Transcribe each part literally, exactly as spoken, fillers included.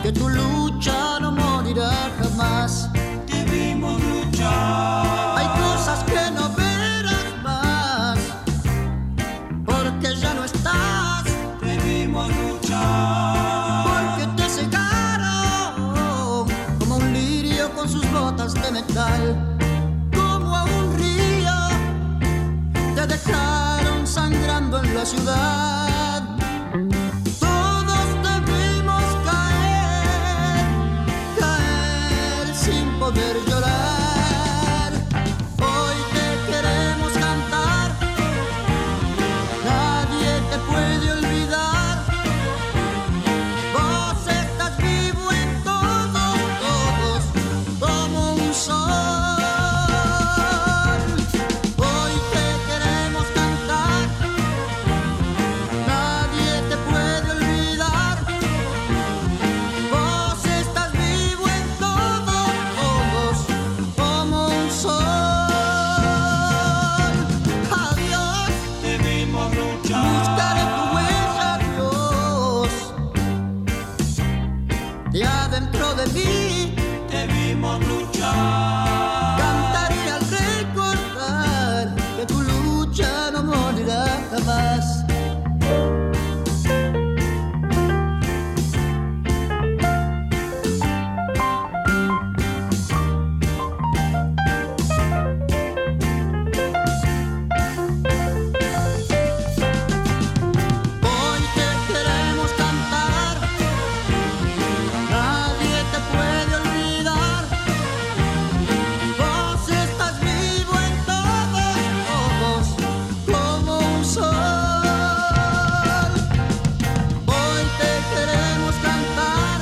que tu lucha no morirá jamás. Debimos luchar. Hay cosas que no verás más, porque ya no estás. Debimos luchar. Porque te cegaron como un lirio con sus botas de metal. Como a un río te dejaron sangrando en la ciudad. Todos debimos caer, caer sin poder llorar. Hoy te queremos cantar, nadie te puede olvidar. Vos estás vivo en todos, todos, como un sol. Hoy te queremos cantar, nadie te puede olvidar. Vos estás vivo en todos, todos, como un sol. Adiós, Debimos luchar. buscaré tu huella, Dios, de adentro de mí. Debimos luchar. Cantaré al recordar que tu lucha no morirá jamás. Hoy te queremos cantar, nadie te puede olvidar. Vos estás vivo en todos, todos, como un sol. Hoy te queremos cantar,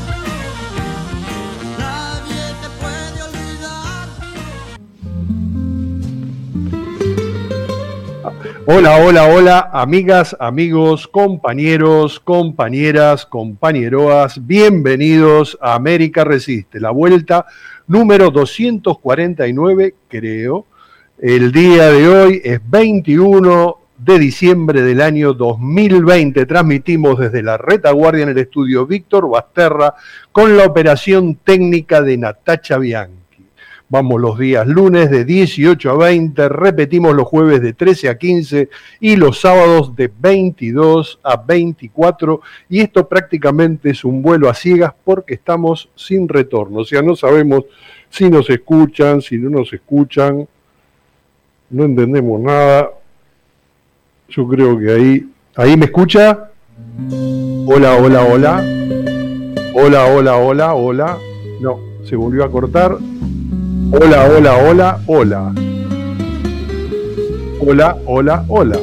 nadie te puede olvidar. Hola, hola, hola, amigas, amigos, compañeros, compañeras, compañeroas, bienvenidos a América Resiste, la vuelta número doscientos cuarenta y nueve, creo. El día de hoy es veintiuno de diciembre del año dos mil veinte. Transmitimos desde la retaguardia en el estudio Víctor Basterra con la operación técnica de Natacha Bianchi. Vamos los días lunes de dieciocho a veinte, repetimos los jueves de trece a quince y los sábados de veintidós a veinticuatro, y esto prácticamente es un vuelo a ciegas porque estamos sin retorno, o sea, no sabemos si nos escuchan, si no nos escuchan, no entendemos nada. Yo creo que ahí, ¿ahí me escucha? Hola, hola, hola. Hola, hola, hola, hola. No, se volvió a cortar. Hola, hola, hola, hola. Hola, hola, hola.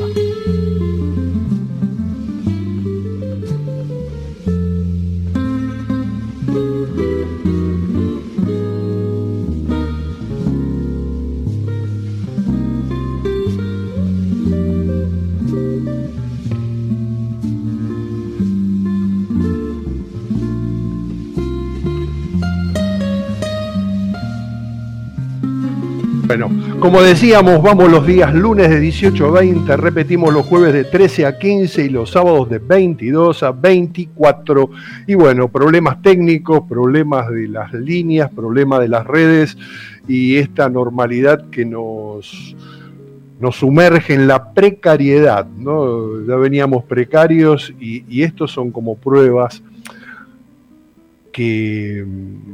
Bueno, como decíamos, vamos los días lunes de dieciocho a veinte, repetimos los jueves de trece a quince y los sábados de veintidós a veinticuatro. Y bueno, problemas técnicos, problemas de las líneas, problemas de las redes y esta normalidad que nos, nos sumerge en la precariedad, ¿no? Ya veníamos precarios y, y estos son como pruebas que...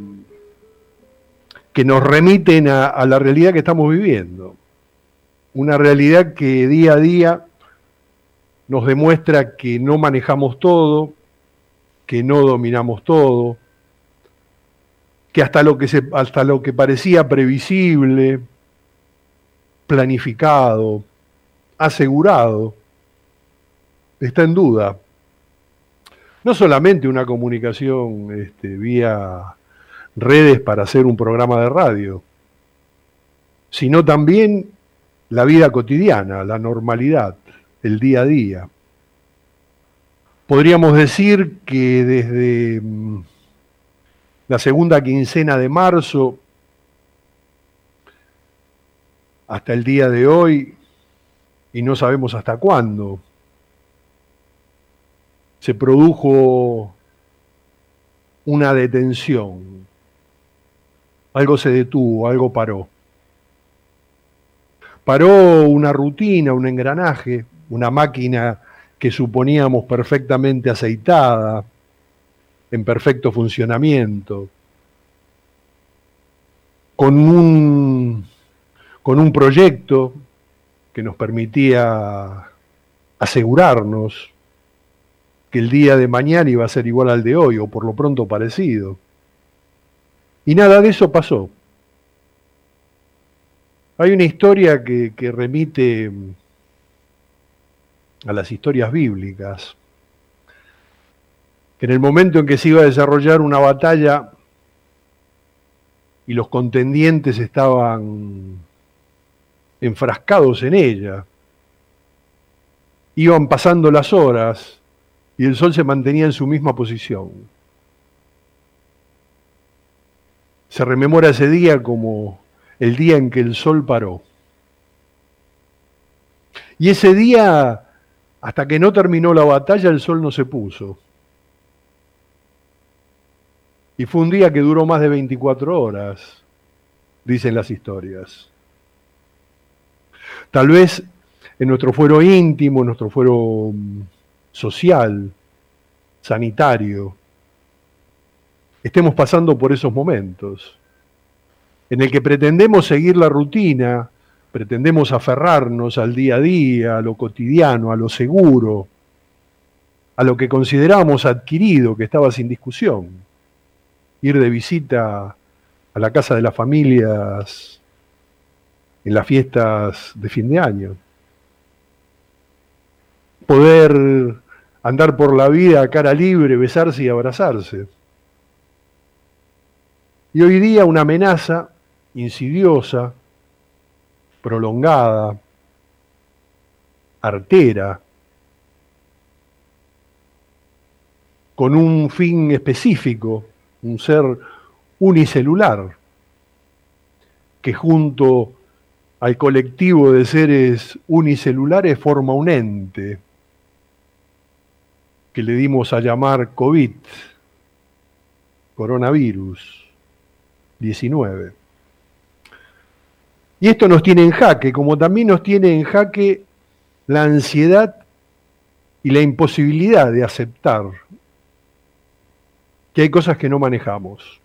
que nos remiten a, a la realidad que estamos viviendo. Una realidad que día a día nos demuestra que no manejamos todo, que no dominamos todo, que hasta lo que, se, hasta lo que parecía previsible, planificado, asegurado, está en duda. No solamente una comunicación este, vía redes para hacer un programa de radio, sino también la vida cotidiana, la normalidad, el día a día. Podríamos decir que desde la segunda quincena de marzo hasta el día de hoy, y no sabemos hasta cuándo, se produjo una detención. Algo se detuvo, algo paró. Paró una rutina, un engranaje, una máquina que suponíamos perfectamente aceitada, en perfecto funcionamiento, con un, con un proyecto que nos permitía asegurarnos que el día de mañana iba a ser igual al de hoy, o por lo pronto parecido. Y nada de eso pasó. Hay una historia que, que remite a las historias bíblicas, que en el momento en que se iba a desarrollar una batalla y los contendientes estaban enfrascados en ella, iban pasando las horas y el sol se mantenía en su misma posición. Se rememora ese día como el día en que el sol paró. Y ese día, hasta que no terminó la batalla, el sol no se puso. Y fue un día que duró más de veinticuatro horas, dicen las historias. Tal vez en nuestro fuero íntimo, en nuestro fuero social, sanitario, estemos pasando por esos momentos en el que pretendemos seguir la rutina, pretendemos aferrarnos al día a día, a lo cotidiano, a lo seguro, a lo que consideramos adquirido, que estaba sin discusión. Ir de visita a la casa de las familias en las fiestas de fin de año. Poder andar por la vida a cara libre, besarse y abrazarse. Y hoy día una amenaza insidiosa, prolongada, artera, con un fin específico, un ser unicelular, que junto al colectivo de seres unicelulares forma un ente que le dimos a llamar COVID, coronavirus diecinueve. Y esto nos tiene en jaque, como también nos tiene en jaque la ansiedad y la imposibilidad de aceptar que hay cosas que no manejamos,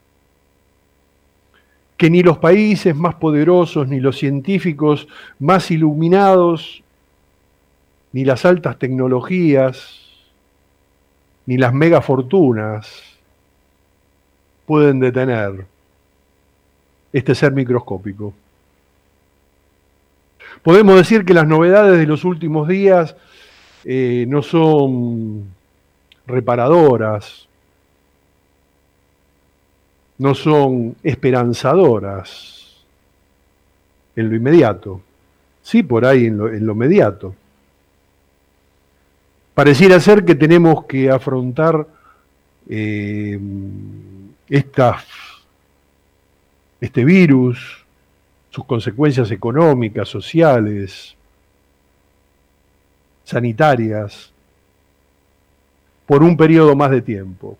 que ni los países más poderosos, ni los científicos más iluminados, ni las altas tecnologías, ni las megafortunas pueden detener este ser microscópico. Podemos decir que las novedades de los últimos días eh, no son reparadoras, no son esperanzadoras en lo inmediato, sí por ahí en lo, en lo inmediato. Pareciera ser que tenemos que afrontar eh, esta, este virus, sus consecuencias económicas, sociales, sanitarias, por un periodo más de tiempo.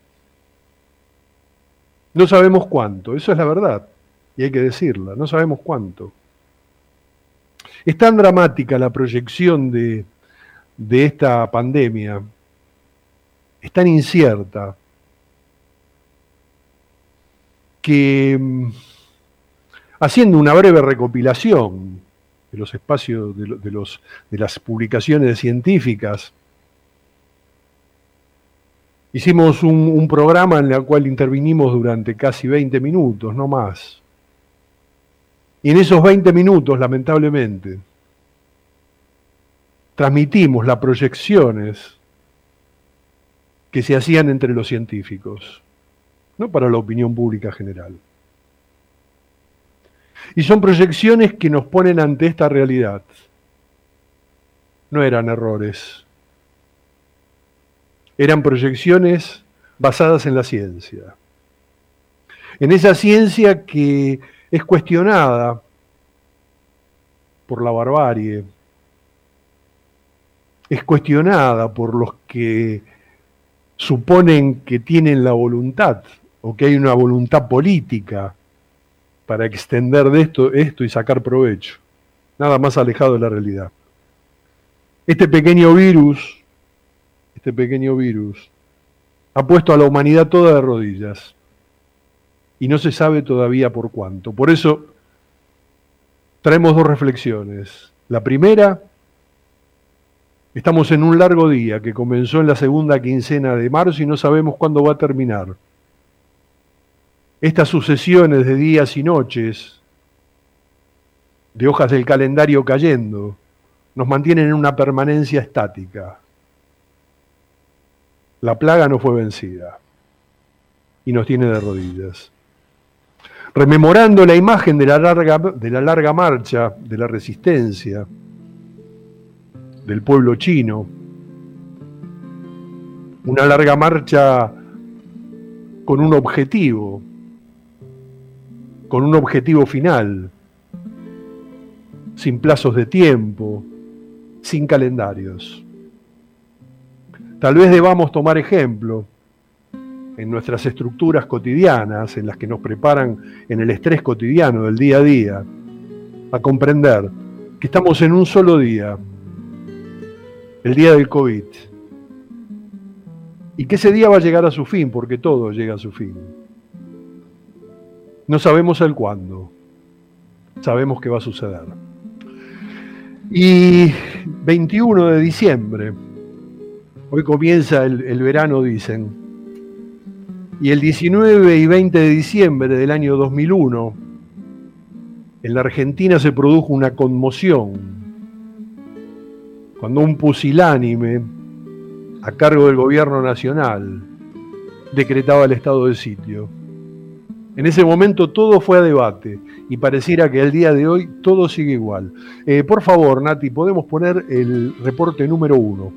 No sabemos cuánto, eso es la verdad, y hay que decirla, no sabemos cuánto. Es tan dramática la proyección de, de esta pandemia, es tan incierta, que haciendo una breve recopilación de los espacios, de, de, los, de las publicaciones científicas, hicimos un, un programa en el cual intervinimos durante casi veinte minutos, no más. Y en esos veinte minutos, lamentablemente, transmitimos las proyecciones que se hacían entre los científicos, no para la opinión pública general. Y son proyecciones que nos ponen ante esta realidad. No eran errores. Eran proyecciones basadas en la ciencia. En esa ciencia que es cuestionada por la barbarie, es cuestionada por los que suponen que tienen la voluntad o que hay una voluntad política para extender de esto, esto y sacar provecho. Nada más alejado de la realidad. Este pequeño virus, este pequeño virus, ha puesto a la humanidad toda de rodillas y no se sabe todavía por cuánto. Por eso traemos dos reflexiones. La primera, estamos en un largo día que comenzó en la segunda quincena de marzo y no sabemos cuándo va a terminar. Estas sucesiones de días y noches, de hojas del calendario cayendo, nos mantienen en una permanencia estática. La plaga no fue vencida y nos tiene de rodillas. Rememorando la imagen de la larga, de la larga marcha de la resistencia del pueblo chino, una larga marcha con un objetivo, con un objetivo final, sin plazos de tiempo, sin calendarios. Tal vez debamos tomar ejemplo en nuestras estructuras cotidianas, en las que nos preparan en el estrés cotidiano del día a día, a comprender que estamos en un solo día, el día del COVID, y que ese día va a llegar a su fin, porque todo llega a su fin. No sabemos el cuándo, sabemos que va a suceder. Y veintiuno de diciembre, hoy comienza el, el verano, dicen, y el diecinueve y veinte de diciembre del año dos mil uno, en la Argentina se produjo una conmoción, cuando un pusilánime, a cargo del gobierno nacional, decretaba el estado de sitio. En ese momento todo fue a debate y pareciera que al día de hoy todo sigue igual. Eh, por favor, Nati, ¿podemos poner el reporte número uno?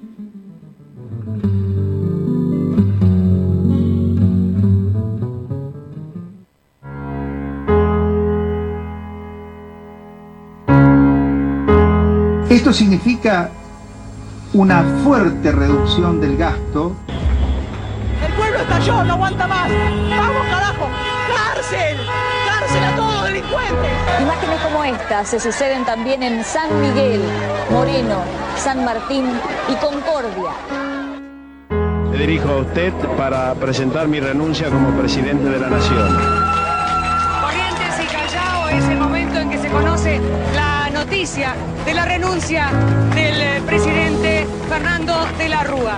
Esto significa una fuerte reducción del gasto. El pueblo estalló, no aguanta más. ¡Vamos, carajo! ¡Cárcel! ¡Cárcel a todos los delincuentes! Imágenes como estas se suceden también en San Miguel, Moreno, San Martín y Concordia. Me dirijo a usted para presentar mi renuncia como presidente de la Nación. Corrientes y Callao es el momento en que se conoce la noticia de la renuncia del presidente Fernando de la Rúa.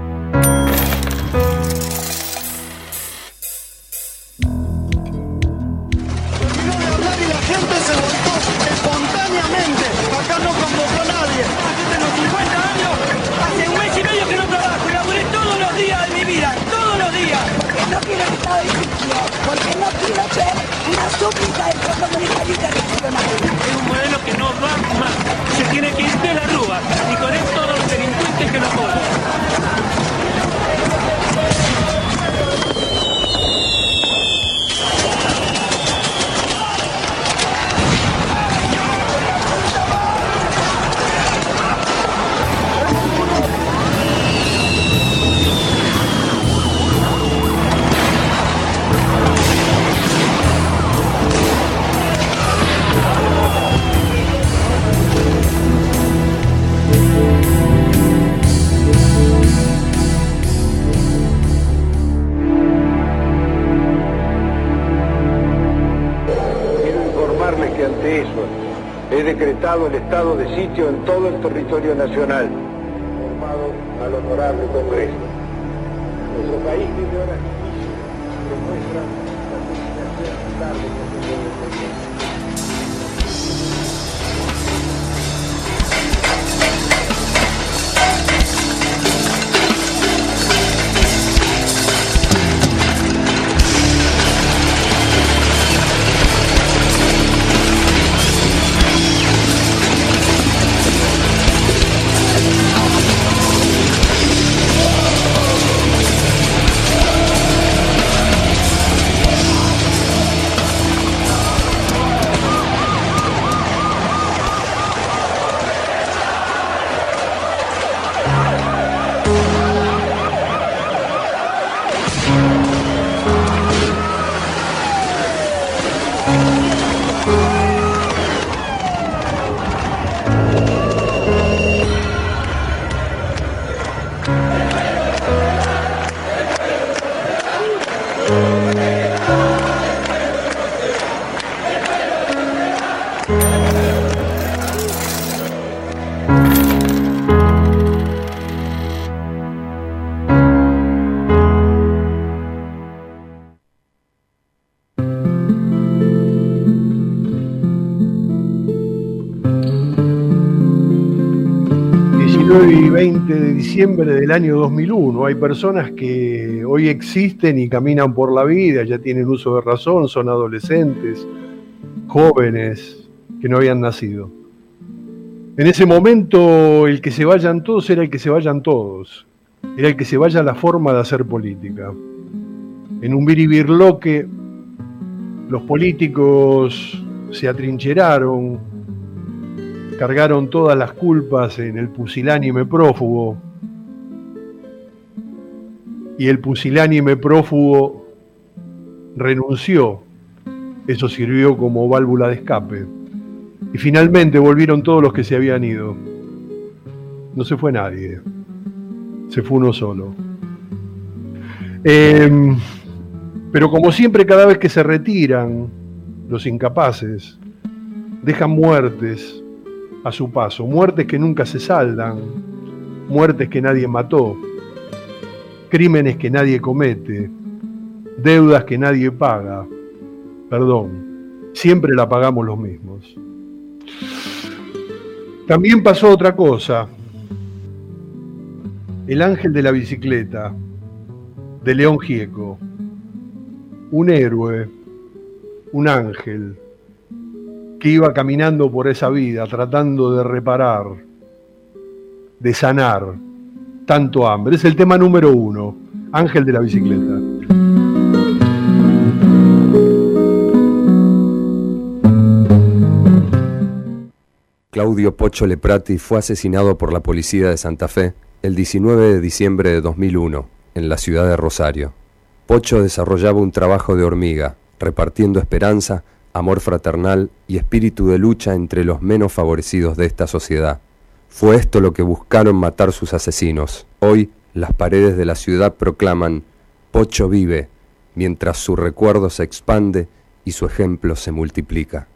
Porque no quiero ser una súplica del Fondo Monetario Internacional. Es un modelo que no va más. Se tiene que ir de la Rúa y con esto todos los delincuentes que lo apoyan. He decretado el estado de sitio en todo el territorio nacional, informado al honorable Congreso. Nuestro país vive horas difíciles que muestran la determinación tarde que se debe. diciembre del año dos mil uno. Hay personas que hoy existen y caminan por la vida, ya tienen uso de razón, son adolescentes, jóvenes que no habían nacido. En ese momento el que se vayan todos era el que se vayan todos, era el que se vaya la forma de hacer política. En un biribirloque los políticos se atrincheraron, cargaron todas las culpas en el pusilánime prófugo, y el pusilánime prófugo renunció. Eso sirvió como válvula de escape. Y finalmente volvieron todos los que se habían ido. No se fue nadie. Se fue uno solo. Eh, pero como siempre, cada vez que se retiran los incapaces, dejan muertes a su paso. Muertes que nunca se saldan. Muertes que nadie mató. Crímenes que nadie comete. Deudas que nadie paga. Perdón, siempre la pagamos los mismos. También pasó otra cosa. El ángel de la bicicleta, de León Gieco. Un héroe, un ángel, que iba caminando por esa vida, tratando de reparar, de sanar tanto hambre. Es el tema número uno, Ángel de la bicicleta. Claudio Pocho Leprati fue asesinado por la policía de Santa Fe el diecinueve de diciembre de dos mil uno, en la ciudad de Rosario. Pocho desarrollaba un trabajo de hormiga, repartiendo esperanza, amor fraternal y espíritu de lucha entre los menos favorecidos de esta sociedad. Fue esto lo que buscaron matar sus asesinos. Hoy, las paredes de la ciudad proclaman: Pocho vive, mientras su recuerdo se expande y su ejemplo se multiplica.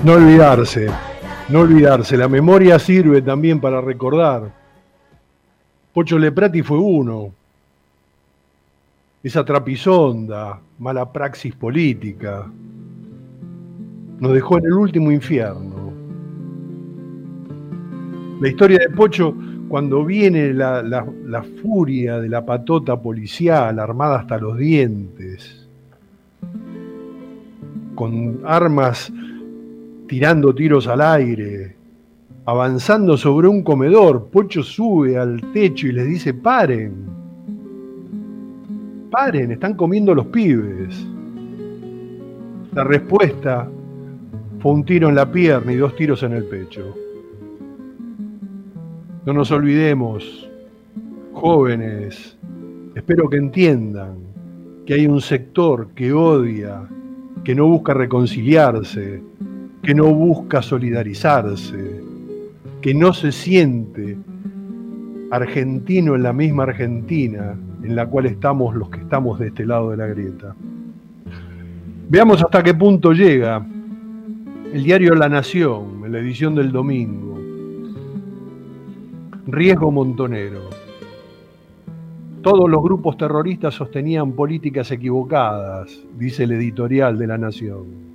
No olvidarse, no olvidarse. La memoria sirve también para recordar. Pocho Leprati fue uno. Esa trapisonda, mala praxis política, nos dejó en el último infierno. La historia de Pocho, cuando viene la, la, la furia de la patota policial armada hasta los dientes, con armas tirando tiros al aire, avanzando sobre un comedor, Pocho sube al techo y les dice: paren, paren, están comiendo los pibes. La respuesta fue un tiro en la pierna y dos tiros en el pecho. No nos olvidemos, jóvenes, espero que entiendan que hay un sector que odia, que no busca reconciliarse, que no busca solidarizarse, que no se siente argentino en la misma Argentina en la cual estamos los que estamos de este lado de la grieta. Veamos hasta qué punto llega el diario La Nación, en la edición del domingo. Riesgo montonero. Todos los grupos terroristas sostenían políticas equivocadas, dice el editorial de La Nación.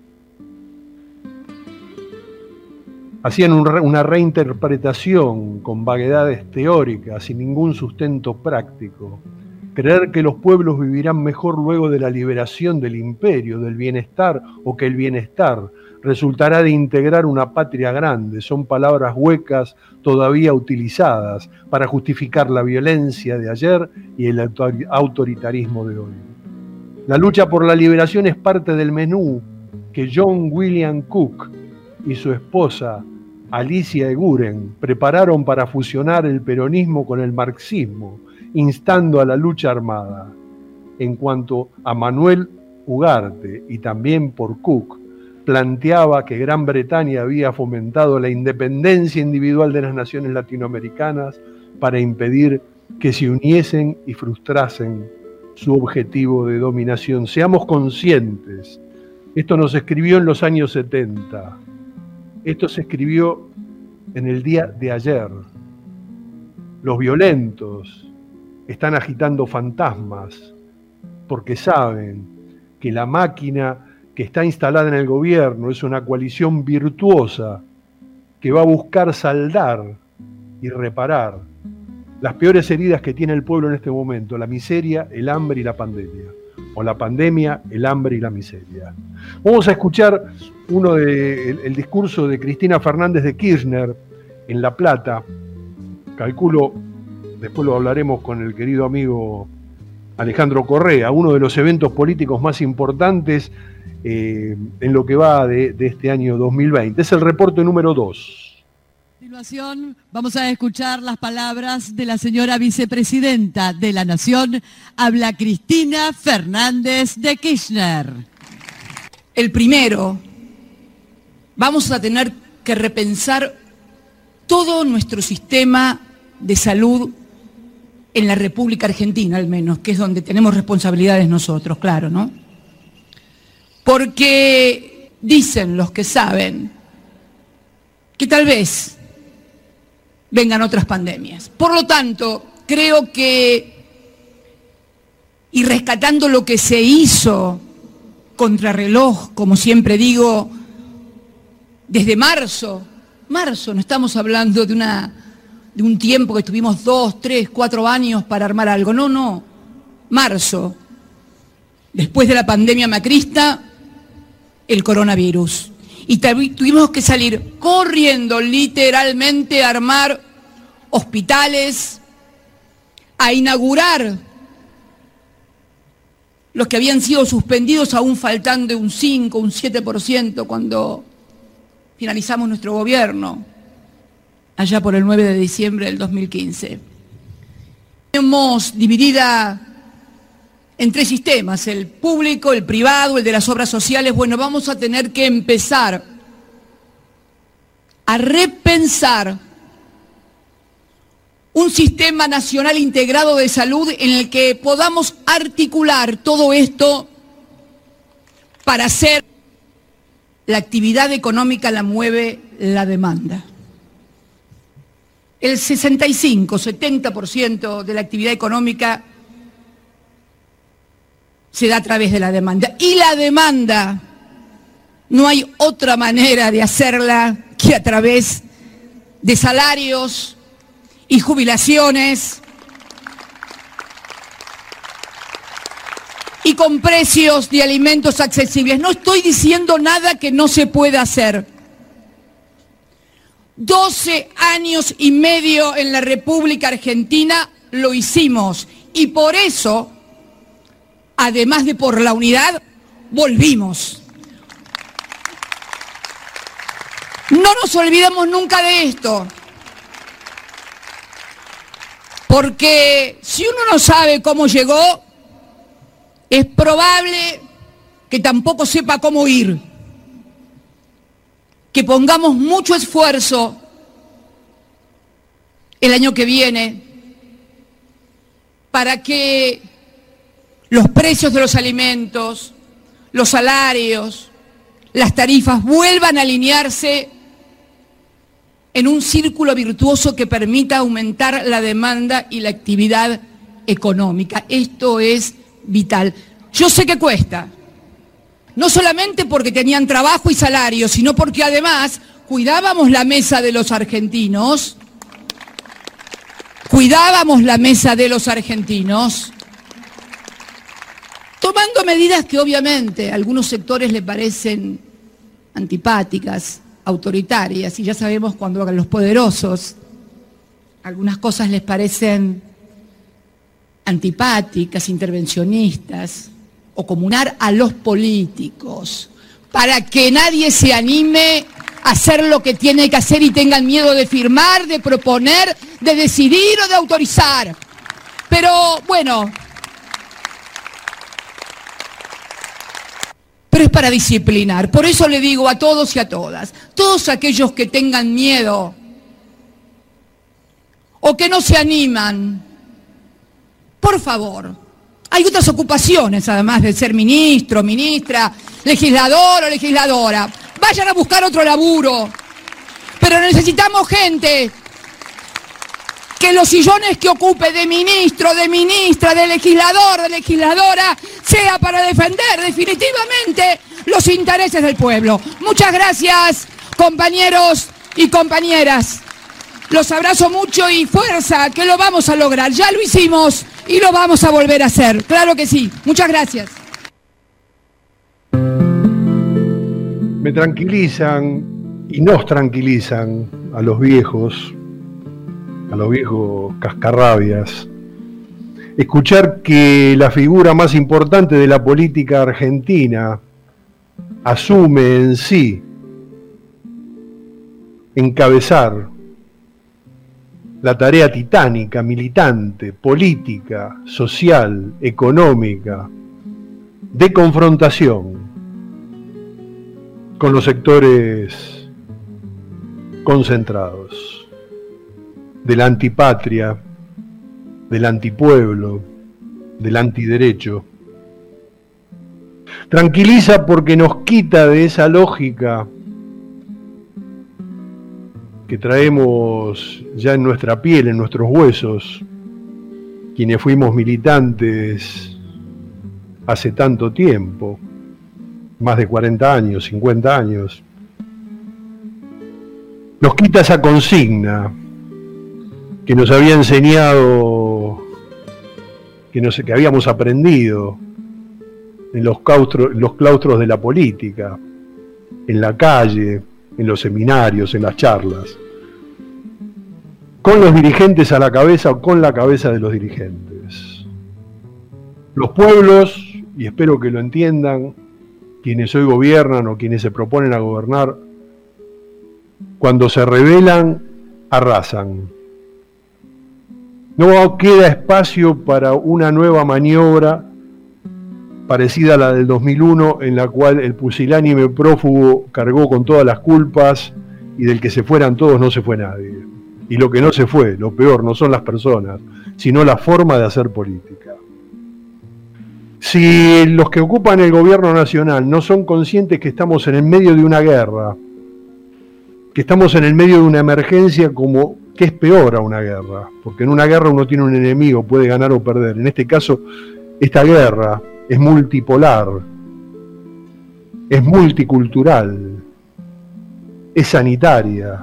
Hacían un re, una reinterpretación con vaguedades teóricas, sin ningún sustento práctico. Creer que los pueblos vivirán mejor luego de la liberación del imperio, del bienestar, o que el bienestar resultará de integrar una patria grande, son palabras huecas todavía utilizadas para justificar la violencia de ayer y el autoritarismo de hoy. La lucha por la liberación es parte del menú que John William Cook y su esposa Alicia Eguren prepararon para fusionar el peronismo con el marxismo, instando a la lucha armada. En cuanto a Manuel Ugarte, y también por Cook, planteaba que Gran Bretaña había fomentado la independencia individual de las naciones latinoamericanas para impedir que se uniesen y frustrasen su objetivo de dominación. Seamos conscientes, esto nos escribió en los años setenta. Esto se escribió en el día de ayer. Los violentos están agitando fantasmas porque saben que la máquina que está instalada en el gobierno es una coalición virtuosa que va a buscar saldar y reparar las peores heridas que tiene el pueblo en este momento: la miseria, el hambre y la pandemia. O la pandemia, el hambre y la miseria. Vamos a escuchar uno de, el, el discurso de Cristina Fernández de Kirchner en La Plata. Calculo, después lo hablaremos con el querido amigo Alejandro Correa, uno de los eventos políticos más importantes eh, en lo que va de, de este año dos mil veinte. Es el reporte número dos. A continuación vamos a escuchar las palabras de la señora vicepresidenta de la Nación. Habla Cristina Fernández de Kirchner. El primero, vamos a tener que repensar todo nuestro sistema de salud en la República Argentina, al menos, que es donde tenemos responsabilidades nosotros, claro, ¿no? Porque dicen los que saben que tal vez vengan otras pandemias. Por lo tanto, creo que, y rescatando lo que se hizo contrarreloj, como siempre digo, desde marzo, marzo, no estamos hablando de, una, de un tiempo que tuvimos dos, tres, cuatro años para armar algo, no, no, marzo, después de la pandemia macrista, el coronavirus. Y tuvimos que salir corriendo, literalmente, a armar hospitales, a inaugurar los que habían sido suspendidos, aún faltando un cinco, un siete por ciento cuando finalizamos nuestro gobierno, allá por el nueve de diciembre del dos mil quince. Tenemos dividida en tres sistemas: el público, el privado, el de las obras sociales. Bueno, vamos a tener que empezar a repensar un sistema nacional integrado de salud en el que podamos articular todo esto para hacer la actividad económica la mueve la demanda. El sesenta y cinco, setenta por ciento de la actividad económica se da a través de la demanda. Y la demanda, no hay otra manera de hacerla que a través de salarios y jubilaciones y con precios de alimentos accesibles. No estoy diciendo nada que no se pueda hacer. doce años y medio en la República Argentina lo hicimos y por eso, además de por la unidad, volvimos. No nos olvidemos nunca de esto, porque si uno no sabe cómo llegó, es probable que tampoco sepa cómo ir. Que pongamos mucho esfuerzo el año que viene para que los precios de los alimentos, los salarios, las tarifas vuelvan a alinearse en un círculo virtuoso que permita aumentar la demanda y la actividad económica. Esto es vital. Yo sé que cuesta. No solamente porque tenían trabajo y salario, sino porque además cuidábamos la mesa de los argentinos, cuidábamos la mesa de los argentinos, tomando medidas que obviamente a algunos sectores les parecen antipáticas, autoritarias, y ya sabemos cuando a los poderosos algunas cosas les parecen antipáticas, intervencionistas, o comunar a los políticos, para que nadie se anime a hacer lo que tiene que hacer y tengan miedo de firmar, de proponer, de decidir o de autorizar. Pero bueno, pero es para disciplinar. Por eso le digo a todos y a todas, todos aquellos que tengan miedo o que no se animan, por favor, hay otras ocupaciones, además de ser ministro, ministra, legislador o legisladora. Vayan a buscar otro laburo. Pero necesitamos gente que los sillones que ocupe de ministro, de ministra, de legislador, de legisladora, sea para defender definitivamente los intereses del pueblo. Muchas gracias, compañeros y compañeras. Los abrazo mucho y fuerza, que lo vamos a lograr. Ya lo hicimos y lo vamos a volver a hacer. Claro que sí. Muchas gracias. Me tranquilizan y nos tranquilizan a los viejos, a los viejos cascarrabias, escuchar que la figura más importante de la política argentina asume en sí encabezar la tarea titánica, militante, política, social, económica, de confrontación con los sectores concentrados, de la antipatria, del antipueblo, del antiderecho. Tranquiliza porque nos quita de esa lógica que traemos ya en nuestra piel, en nuestros huesos, quienes fuimos militantes hace tanto tiempo, más de cuarenta años, cincuenta años. Nos quita esa consigna que nos había enseñado, que, nos, que habíamos aprendido en los claustros, en los claustros de la política, en la calle, en los seminarios, en las charlas, con los dirigentes a la cabeza o con la cabeza de los dirigentes. Los pueblos, y espero que lo entiendan, quienes hoy gobiernan o quienes se proponen a gobernar, cuando se rebelan, arrasan. No queda espacio para una nueva maniobra parecida a la del dos mil uno, en la cual el pusilánime prófugo cargó con todas las culpas y del que se fueran todos no se fue nadie. Y lo que no se fue, lo peor, no son las personas, sino la forma de hacer política. Si los que ocupan el gobierno nacional no son conscientes que estamos en el medio de una guerra, que estamos en el medio de una emergencia como que es peor a una guerra, porque en una guerra uno tiene un enemigo, puede ganar o perder. En este caso, esta guerra es multipolar, es multicultural, es sanitaria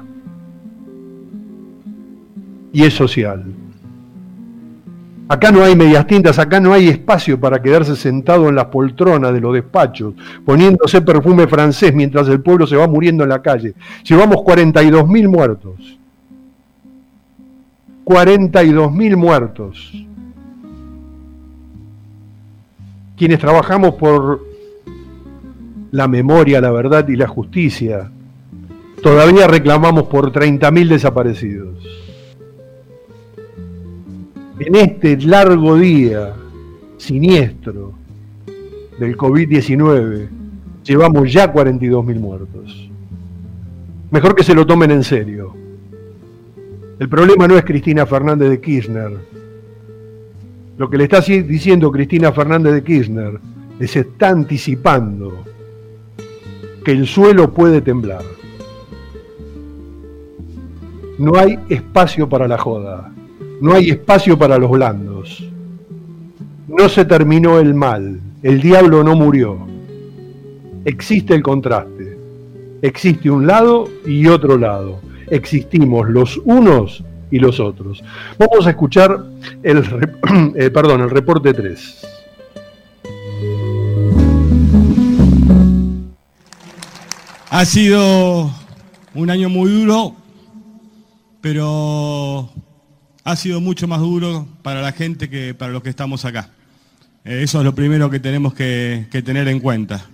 y es social. Acá no hay medias tintas, acá no hay espacio para quedarse sentado en las poltronas de los despachos, poniéndose perfume francés mientras el pueblo se va muriendo en la calle. Llevamos cuarenta y dos mil muertos. cuarenta y dos mil muertos. Quienes trabajamos por la memoria, la verdad y la justicia, todavía reclamamos por treinta mil desaparecidos. En este largo día siniestro del COVID diecinueve, llevamos ya cuarenta y dos mil muertos. Mejor que se lo tomen en serio. El problema no es Cristina Fernández de Kirchner. Lo que le está diciendo Cristina Fernández de Kirchner es se está anticipando que el suelo puede temblar. No hay espacio para la joda. No hay espacio para los blandos. No se terminó el mal. El diablo no murió. Existe el contraste. Existe un lado y otro lado. Existimos los unos y los otros. Vamos a escuchar el, eh, perdón, el reporte tres. Ha sido un año muy duro, pero ha sido mucho más duro para la gente que para los que estamos acá. Eh, eso es lo primero que tenemos que, que tener en cuenta.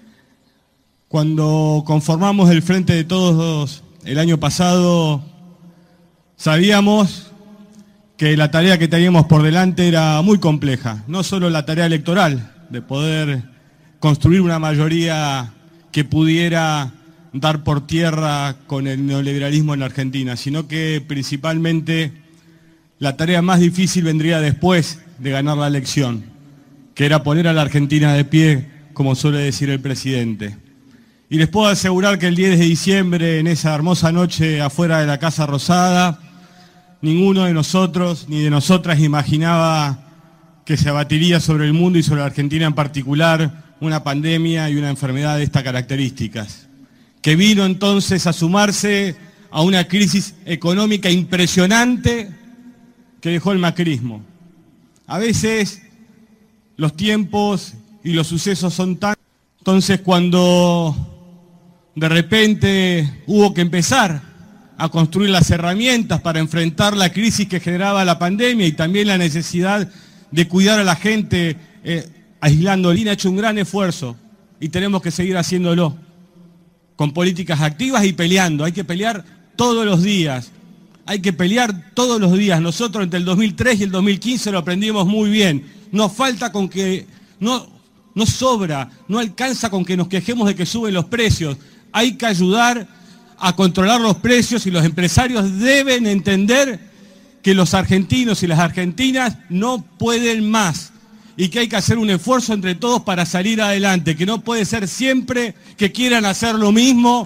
Cuando conformamos el Frente de Todos el año pasado, sabíamos que la tarea que teníamos por delante era muy compleja. No solo la tarea electoral, de poder construir una mayoría que pudiera dar por tierra con el neoliberalismo en Argentina, sino que principalmente la tarea más difícil vendría después de ganar la elección, que era poner a la Argentina de pie, como suele decir el presidente. Y les puedo asegurar que el diez de diciembre, en esa hermosa noche afuera de la Casa Rosada, ninguno de nosotros ni de nosotras imaginaba que se abatiría sobre el mundo y sobre la Argentina en particular una pandemia y una enfermedad de estas características, que vino entonces a sumarse a una crisis económica impresionante que dejó el macrismo. A veces los tiempos y los sucesos son tan... Entonces cuando de repente hubo que empezar a construir las herramientas para enfrentar la crisis que generaba la pandemia y también la necesidad de cuidar a la gente, eh, aislando, Lina ha hecho un gran esfuerzo y tenemos que seguir haciéndolo con políticas activas y peleando. Hay que pelear todos los días, hay que pelear todos los días. Nosotros entre el dos mil tres y el dos mil quince lo aprendimos muy bien. Nos falta con que, no, no sobra, no alcanza con que nos quejemos de que suben los precios. Hay que ayudar a controlar los precios y los empresarios deben entender que los argentinos y las argentinas no pueden más y que hay que hacer un esfuerzo entre todos para salir adelante, que no puede ser siempre que quieran hacer lo mismo.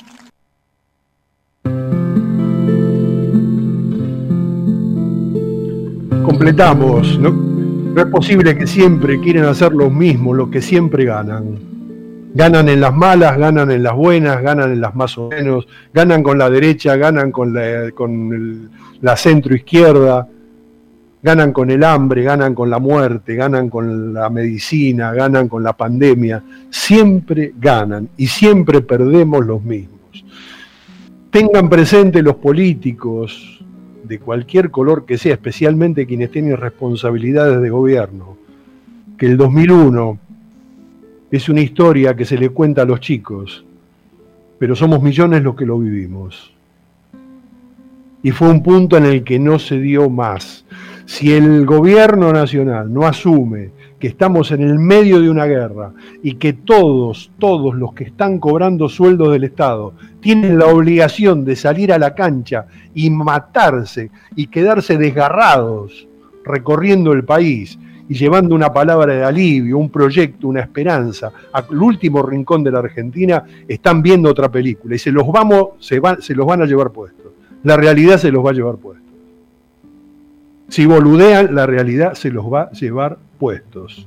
Completamos, ¿no? No es posible que siempre quieran hacer lo mismo, lo que siempre ganan. Ganan en las malas, ganan en las buenas, ganan en las más o menos, ganan con la derecha, ganan con la, con el, la centro izquierda, ganan con el hambre, ganan con la muerte, ganan con la medicina, ganan con la pandemia. Siempre ganan y siempre perdemos los mismos. Tengan presente los políticos de cualquier color que sea, especialmente quienes tienen responsabilidades de gobierno, que el dos mil uno es una historia que se le cuenta a los chicos, pero somos millones los que lo vivimos. Y fue un punto en el que no se dio más. Si el gobierno nacional no asume que estamos en el medio de una guerra y que todos, todos los que están cobrando sueldos del Estado tienen la obligación de salir a la cancha y matarse y quedarse desgarrados recorriendo el país, y llevando una palabra de alivio, un proyecto, una esperanza al último rincón de la Argentina, están viendo otra película y se los, vamos, se, van, se los van a llevar puestos. La realidad se los va a llevar puestos. Si boludean, la realidad se los va a llevar puestos.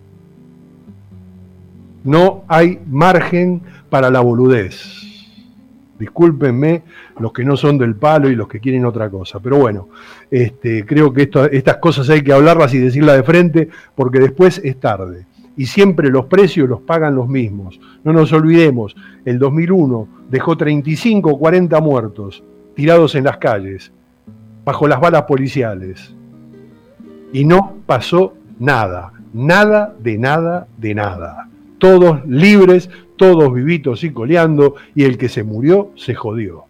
No hay margen para la boludez. Discúlpenme los que no son del palo y los que quieren otra cosa. Pero bueno, este, creo que esto, estas cosas hay que hablarlas y decirlas de frente porque después es tarde. Y siempre los precios los pagan los mismos. No nos olvidemos, el dos mil uno dejó treinta y cinco o cuarenta muertos tirados en las calles, bajo las balas policiales. Y no pasó nada. Nada de nada de nada. Todos libres, todos vivitos y coleando, y el que se murió se jodió.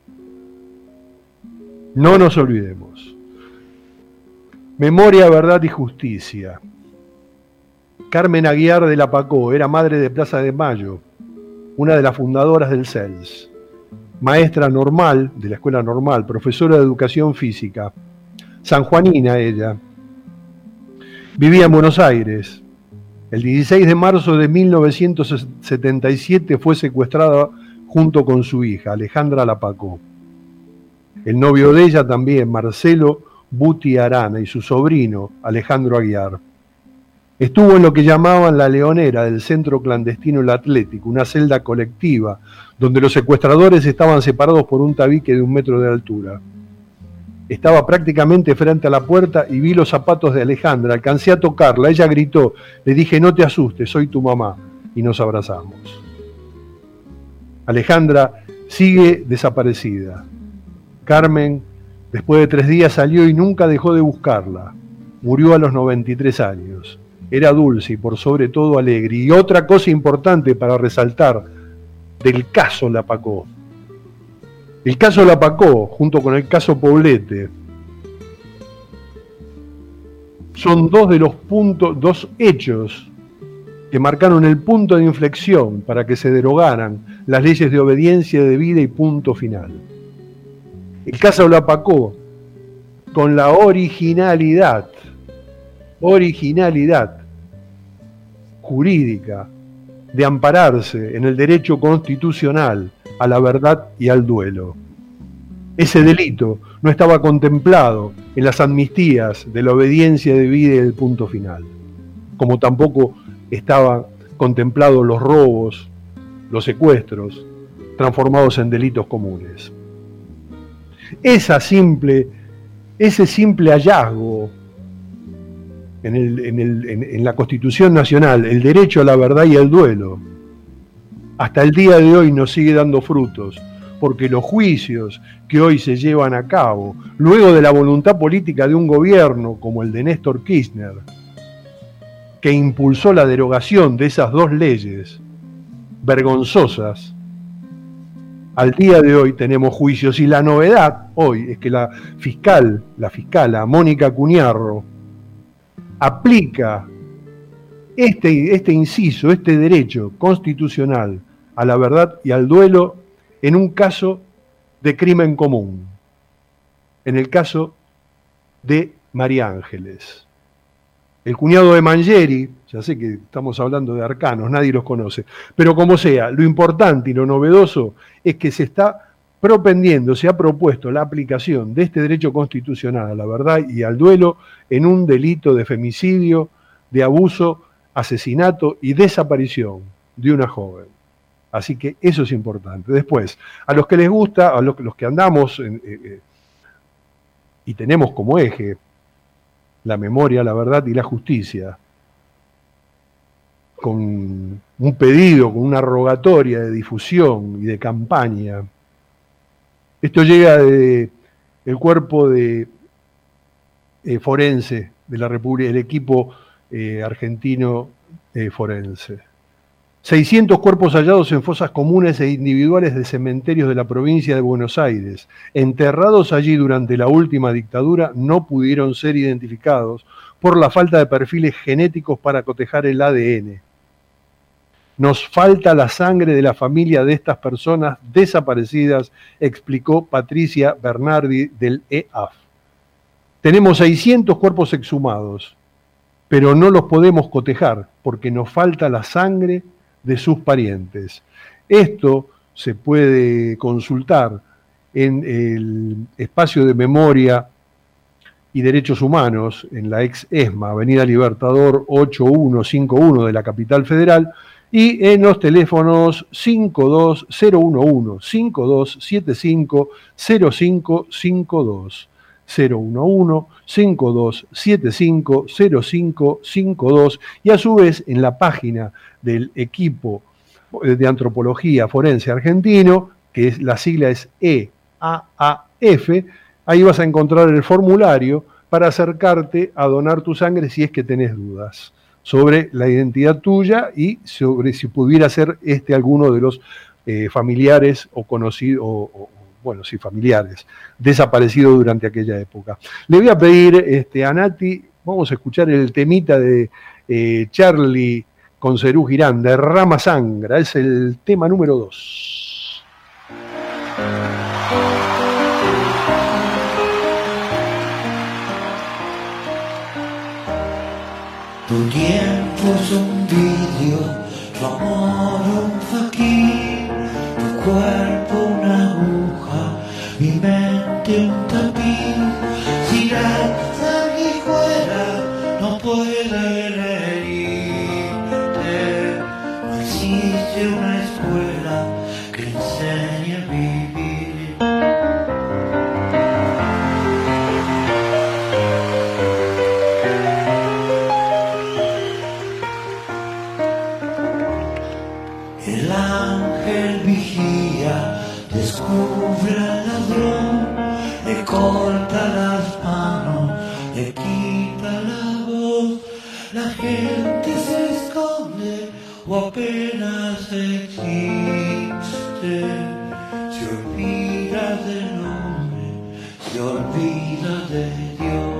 No nos olvidemos. Memoria, verdad y justicia. Carmen Aguiar de la Pacó era madre de Plaza de Mayo, una de las fundadoras del C E L S, maestra normal de la escuela normal, profesora de educación física, sanjuanina ella. Vivía en Buenos Aires. El dieciséis de marzo de mil novecientos setenta y siete fue secuestrada junto con su hija, Alejandra Lapacó. El novio de ella también, Marcelo Buti Arana, y su sobrino, Alejandro Aguiar. Estuvo en lo que llamaban la Leonera del centro clandestino El Atlético, una celda colectiva, donde los secuestradores estaban separados por un tabique de un metro de altura. Estaba prácticamente frente a la puerta y vi los zapatos de Alejandra. Alcancé a tocarla, ella gritó, le dije, no te asustes, soy tu mamá, y nos abrazamos. Alejandra sigue desaparecida. Carmen, después de tres días, salió y nunca dejó de buscarla. Murió a los noventa y tres años. Era dulce y por sobre todo alegre. Y otra cosa importante para resaltar del caso Lapacó. El caso Lapacó, junto con el caso Poblete, son dos de los puntos, dos hechos que marcaron el punto de inflexión para que se derogaran las leyes de obediencia debida y punto final. El caso Lapacó, con la originalidad, originalidad jurídica de ampararse en el derecho constitucional a la verdad y al duelo. Ese delito no estaba contemplado en las amnistías de la obediencia debida y del punto final, como tampoco estaban contemplados los robos, los secuestros, transformados en delitos comunes. Esa simple, ese simple hallazgo en, el, en, el, en, en la Constitución Nacional, el derecho a la verdad y al duelo, hasta el día de hoy nos sigue dando frutos, porque los juicios que hoy se llevan a cabo, luego de la voluntad política de un gobierno como el de Néstor Kirchner, que impulsó la derogación de esas dos leyes vergonzosas, al día de hoy tenemos juicios, y la novedad hoy es que la fiscal, la fiscala Mónica Cuñarro, aplica Este, este inciso, este derecho constitucional a la verdad y al duelo en un caso de crimen común, en el caso de María Ángeles. El cuñado de Mangieri, ya sé que estamos hablando de arcanos, nadie los conoce, pero como sea, lo importante y lo novedoso es que se está propendiendo, se ha propuesto la aplicación de este derecho constitucional a la verdad y al duelo en un delito de femicidio, de abuso, asesinato y desaparición de una joven. Así que eso es importante. Después, a los que les gusta, a los, los que andamos en, eh, y tenemos como eje la memoria, la verdad y la justicia, con un pedido, con una rogatoria de difusión y de campaña. Esto llega de el cuerpo de eh, forense de la República, el equipo eh, argentino eh, forense. seiscientos cuerpos hallados en fosas comunes e individuales de cementerios de la provincia de Buenos Aires, enterrados allí durante la última dictadura, no pudieron ser identificados por la falta de perfiles genéticos para cotejar el A D N. Nos falta la sangre de la familia de estas personas desaparecidas, explicó Patricia Bernardi del E A F. Tenemos seiscientos cuerpos exhumados, pero no los podemos cotejar porque nos falta la sangre de sus parientes. Esto se puede consultar en el espacio de memoria y derechos humanos en la ex ESMA, Avenida Libertador ocho uno cinco uno de la Capital Federal, y en los teléfonos cinco dos cero uno uno, cinco dos siete cinco, cero cinco cinco dos, cero uno uno, cinco dos siete cinco, cero cinco cinco dos, y a su vez en la página del equipo de antropología forense argentino, que es, la sigla es E A A F, ahí vas a encontrar el formulario para acercarte a donar tu sangre si es que tenés dudas sobre la identidad tuya y sobre si pudiera ser este alguno de los eh, familiares o conocidos, o, o, bueno, sí, familiares, desaparecidos durante aquella época. Le voy a pedir este, a Nati, vamos a escuchar el temita de eh, Charlie con Cerú Girán, Derrama Sangra, es el tema número dos. Tu tiempo es un vidrio, tu amor un faquín, tu cuerpo una aguja, mi mente un tapiz. Si la sanguijuela no puede herirte, no existe una escuela que enseñe a vivir. El ángel vigía, descubre al ladrón, le corta las manos, le quita la voz. La gente se esconde o apenas existe. Se olvida del hombre, se olvida de Dios.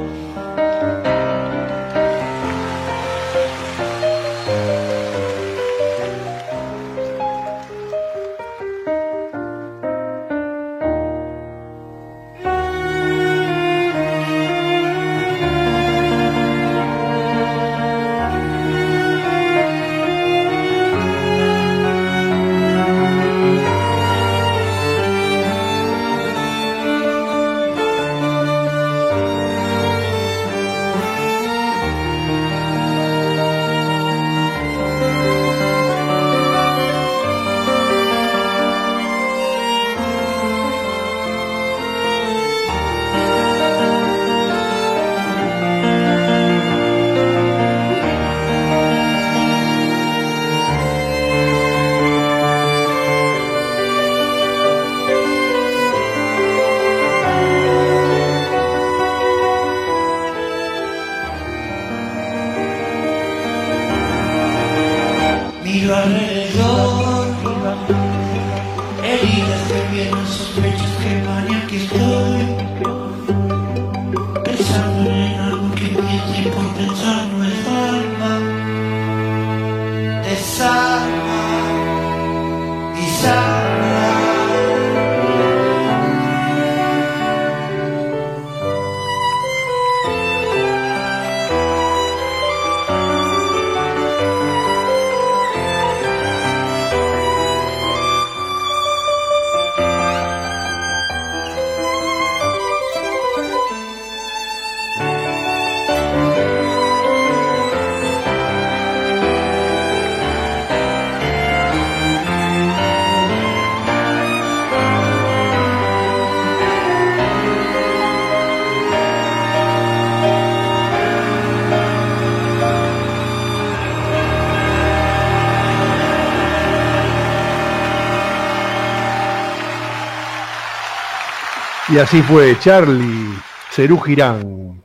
Y así fue Charlie Cerú Girán,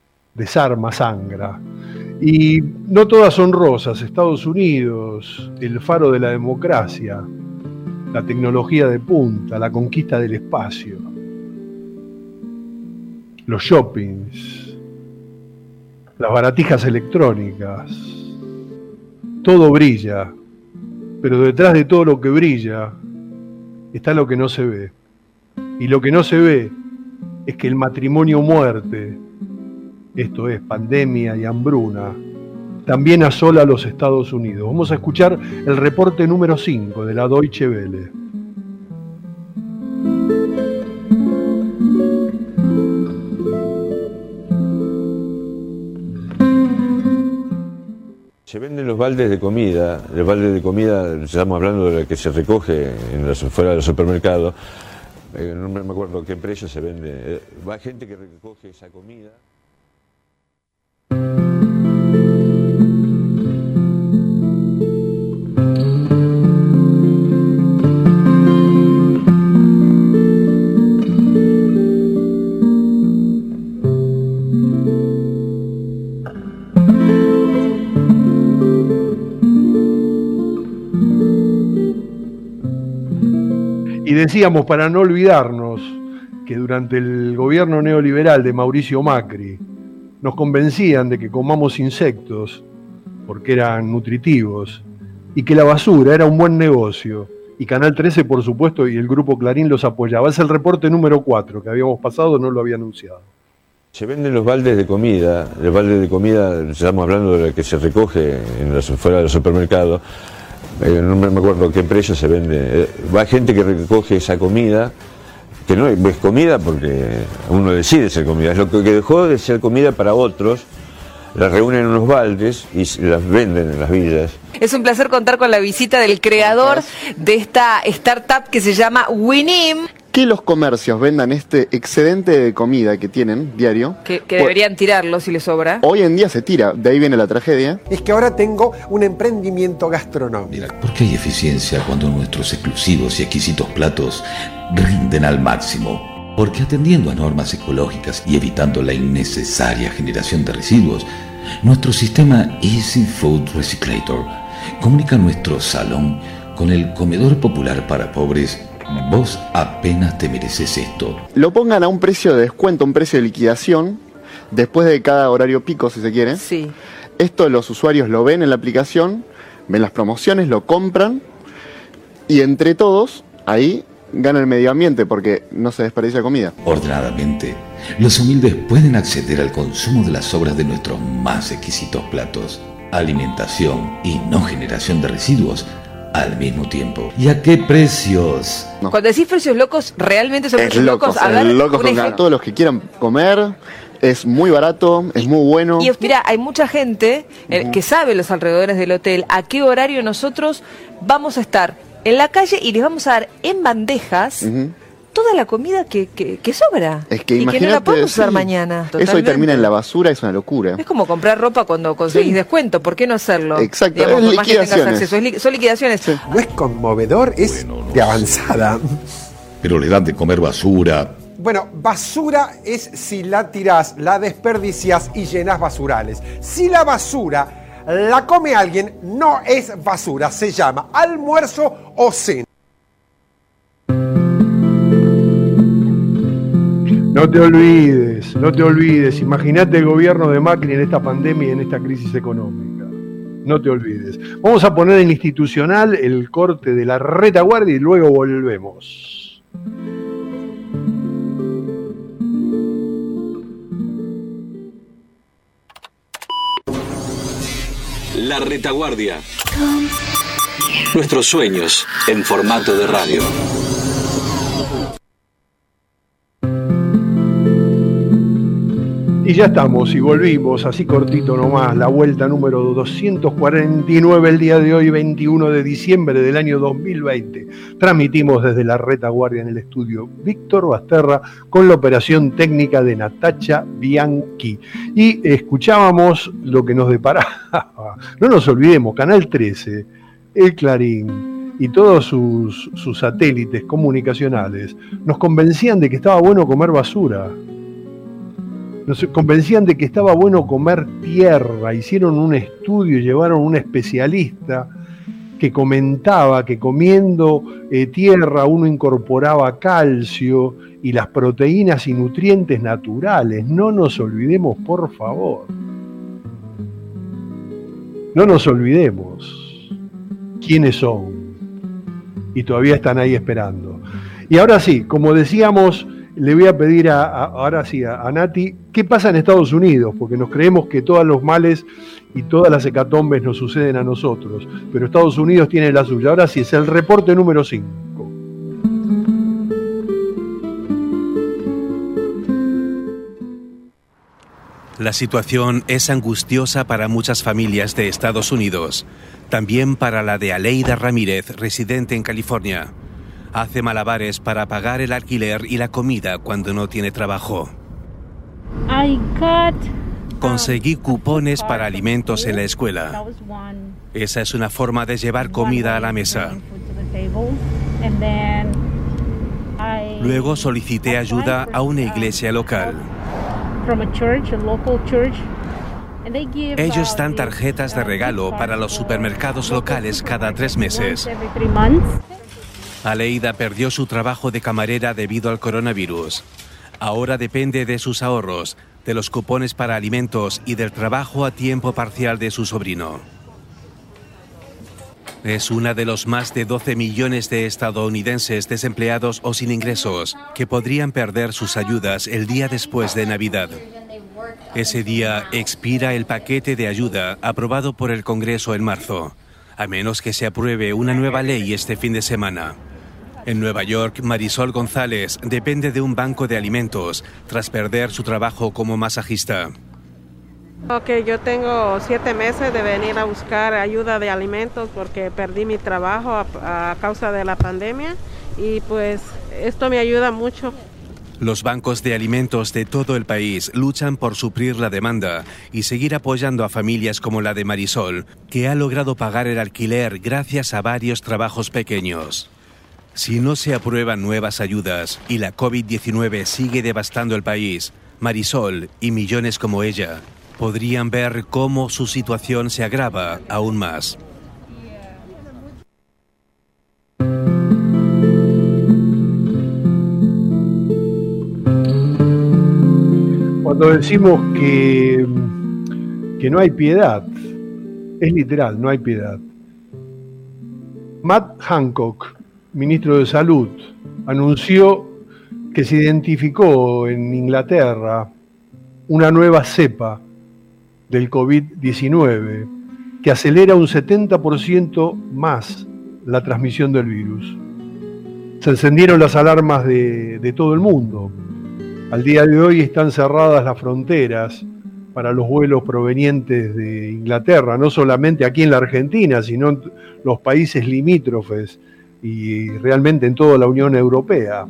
Desarma Sangra. Y no todas son rosas. Estados Unidos, el faro de la democracia, la tecnología de punta, la conquista del espacio, los shoppings, las baratijas electrónicas, todo brilla, pero detrás de todo lo que brilla está lo que no se ve. Y lo que no se ve es que el matrimonio muerte, esto es pandemia y hambruna, también asola a los Estados Unidos. Vamos a escuchar el reporte número cinco de la Deutsche Welle. Se venden los baldes de comida, los baldes de comida, estamos hablando de lo que se recoge en los, fuera de los supermercados, eh, no me acuerdo qué precio se vende, eh, va gente que recoge esa comida. Y decíamos, para no olvidarnos, que durante el gobierno neoliberal de Mauricio Macri nos convencían de que comamos insectos porque eran nutritivos y que la basura era un buen negocio. Y Canal trece, por supuesto, y el Grupo Clarín los apoyaba. Es el reporte número cuatro que habíamos pasado, no lo había anunciado. Se venden los baldes de comida, los baldes de comida, estamos hablando de lo que se recoge en los, fuera de los supermercados, eh, no me acuerdo qué precio se vende, eh, va gente que recoge esa comida, que no es comida porque uno decide ser comida, es lo que dejó de ser comida para otros, las reúnen en unos baldes y las venden en las villas. Es un placer contar con la visita del creador de esta startup que se llama Winim. Que los comercios vendan este excedente de comida que tienen diario. Que, que deberían tirarlo si les sobra. Hoy en día se tira, de ahí viene la tragedia. Es que ahora tengo un emprendimiento gastronómico. Mira, ¿por qué hay eficiencia cuando nuestros exclusivos y exquisitos platos rinden al máximo? Porque atendiendo a normas ecológicas y evitando la innecesaria generación de residuos, nuestro sistema Easy Food Recyclator comunica nuestro salón con el comedor popular para pobres. Vos apenas te mereces esto. Lo pongan a un precio de descuento, un precio de liquidación, después de cada horario pico, si se quiere. Sí. Esto los usuarios lo ven en la aplicación, ven las promociones, lo compran, y entre todos, ahí gana el medio ambiente, porque no se desperdicia comida. Ordenadamente, los humildes pueden acceder al consumo de las sobras de nuestros más exquisitos platos. Alimentación y no generación de residuos al mismo tiempo. ¿Y a qué precios? No. Cuando decís precios locos, ¿realmente son es precios locos? locos? A ver, locos con todos los que quieran comer, es muy barato, es muy bueno. Y mira, hay mucha gente eh, uh-huh. que sabe los alrededores del hotel a qué horario nosotros vamos a estar en la calle y les vamos a dar en bandejas uh-huh. toda la comida que, que, que sobra. Es que y que no la podemos usar sí. mañana. Totalmente. Eso hoy termina en la basura, es una locura. Es como comprar ropa cuando conseguís sí. descuento, ¿por qué no hacerlo? Exacto, Digamos, es por más que tengas liquidaciones. acceso. Es li- son liquidaciones. Sí. No es conmovedor, es bueno, no de avanzada. Pero le dan de comer basura. Bueno, basura es si la tirás, la desperdicias y llenas basurales. Si la basura la come alguien, no es basura, se llama almuerzo o cena. No te olvides, no te olvides. Imagínate el gobierno de Macri en esta pandemia y en esta crisis económica. No te olvides. Vamos a poner en institucional el corte de la retaguardia y luego volvemos. La retaguardia. Nuestros sueños en formato de radio. Y ya estamos y volvimos, así cortito nomás, la vuelta número doscientos cuarenta y nueve el día de hoy, veintiuno de diciembre del año dos mil veinte. Transmitimos desde la retaguardia en el estudio Víctor Basterra con la operación técnica de Natacha Bianchi. Y escuchábamos lo que nos deparaba. No nos olvidemos, Canal trece, el Clarín y todos sus, sus satélites comunicacionales nos convencían de que estaba bueno comer basura. Nos convencían de que estaba bueno comer tierra, hicieron un estudio, llevaron un especialista que comentaba que comiendo eh, tierra uno incorporaba calcio y las proteínas y nutrientes naturales. No nos olvidemos, por favor. No nos olvidemos quiénes son. Y todavía están ahí esperando. Y ahora sí, como decíamos, le voy a pedir a, a, ahora sí a, a Nati, ¿qué pasa en Estados Unidos? Porque nos creemos que todos los males y todas las hecatombes nos suceden a nosotros, pero Estados Unidos tiene la suya. Ahora sí, es el reporte número cinco. La situación es angustiosa para muchas familias de Estados Unidos, también para la de Aleida Ramírez, residente en California. Hace malabares para pagar el alquiler y la comida cuando no tiene trabajo. I got, Conseguí cupones para alimentos en la escuela. Esa es una forma de llevar comida a la mesa. Luego solicité ayuda a una iglesia local. Ellos dan tarjetas de regalo para los supermercados locales cada tres meses. Aleida perdió su trabajo de camarera debido al coronavirus. Ahora depende de sus ahorros, de los cupones para alimentos y del trabajo a tiempo parcial de su sobrino. Es una de los más de doce millones de estadounidenses desempleados o sin ingresos que podrían perder sus ayudas el día después de Navidad. Ese día expira el paquete de ayuda aprobado por el Congreso en marzo, a menos que se apruebe una nueva ley este fin de semana. En Nueva York, Marisol González depende de un banco de alimentos tras perder su trabajo como masajista. Okay, yo tengo siete meses de venir a buscar ayuda de alimentos porque perdí mi trabajo a, a causa de la pandemia y pues esto me ayuda mucho. Los bancos de alimentos de todo el país luchan por suplir la demanda y seguir apoyando a familias como la de Marisol, que ha logrado pagar el alquiler gracias a varios trabajos pequeños. Si no se aprueban nuevas ayudas y la COVID diecinueve sigue devastando el país, Marisol y millones como ella podrían ver cómo su situación se agrava aún más. Cuando decimos que, que no hay piedad, es literal, no hay piedad. Matt Hancock, ministro de Salud, anunció que se identificó en Inglaterra una nueva cepa del COVID diecinueve que acelera un setenta por ciento más la transmisión del virus. Se encendieron las alarmas de, de todo el mundo. Al día de hoy están cerradas las fronteras para los vuelos provenientes de Inglaterra, no solamente aquí en la Argentina, sino en los países limítrofes y realmente en toda la Unión Europea.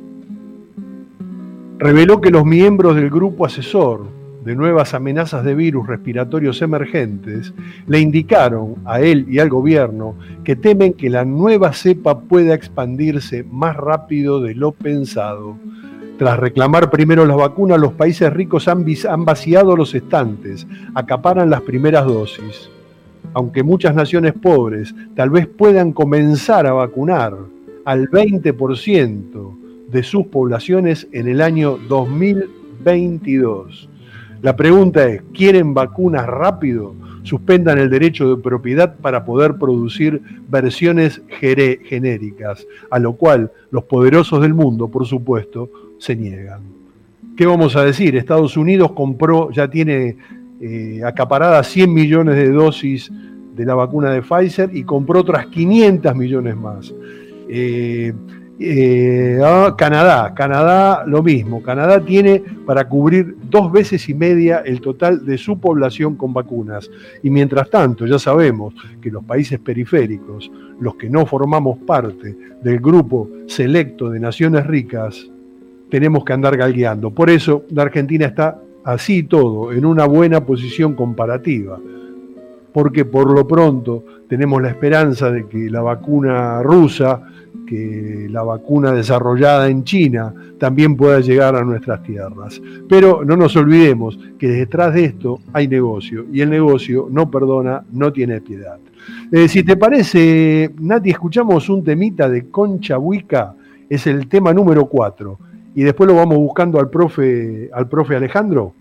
Reveló que los miembros del grupo asesor de nuevas amenazas de virus respiratorios emergentes le indicaron a él y al gobierno que temen que la nueva cepa pueda expandirse más rápido de lo pensado. Tras reclamar primero las vacunas, los países ricos han, han vaciado los estantes, acaparan las primeras dosis. Aunque muchas naciones pobres tal vez puedan comenzar a vacunar al veinte por ciento de sus poblaciones en el año dos mil veintidós. La pregunta es, ¿quieren vacunas rápido? Suspendan el derecho de propiedad para poder producir versiones genéricas, a lo cual los poderosos del mundo, por supuesto, se niegan. ¿Qué vamos a decir? Estados Unidos compró, ya tiene eh, acaparadas cien millones de dosis de la vacuna de Pfizer y compró otras quinientos millones más. Eh, eh, ah, Canadá, Canadá lo mismo. Canadá tiene para cubrir dos veces y media el total de su población con vacunas. Y mientras tanto, ya sabemos que los países periféricos, los que no formamos parte del grupo selecto de naciones ricas, tenemos que andar galgueando. Por eso la Argentina está así todo, en una buena posición comparativa. Porque por lo pronto tenemos la esperanza de que la vacuna rusa, que la vacuna desarrollada en China, también pueda llegar a nuestras tierras. Pero no nos olvidemos que detrás de esto hay negocio, y el negocio no perdona, no tiene piedad. Eh, si te parece, Nati, escuchamos un temita de Concha Buica, es el tema número cuatro. Y después lo vamos buscando al profe, al profe Alejandro.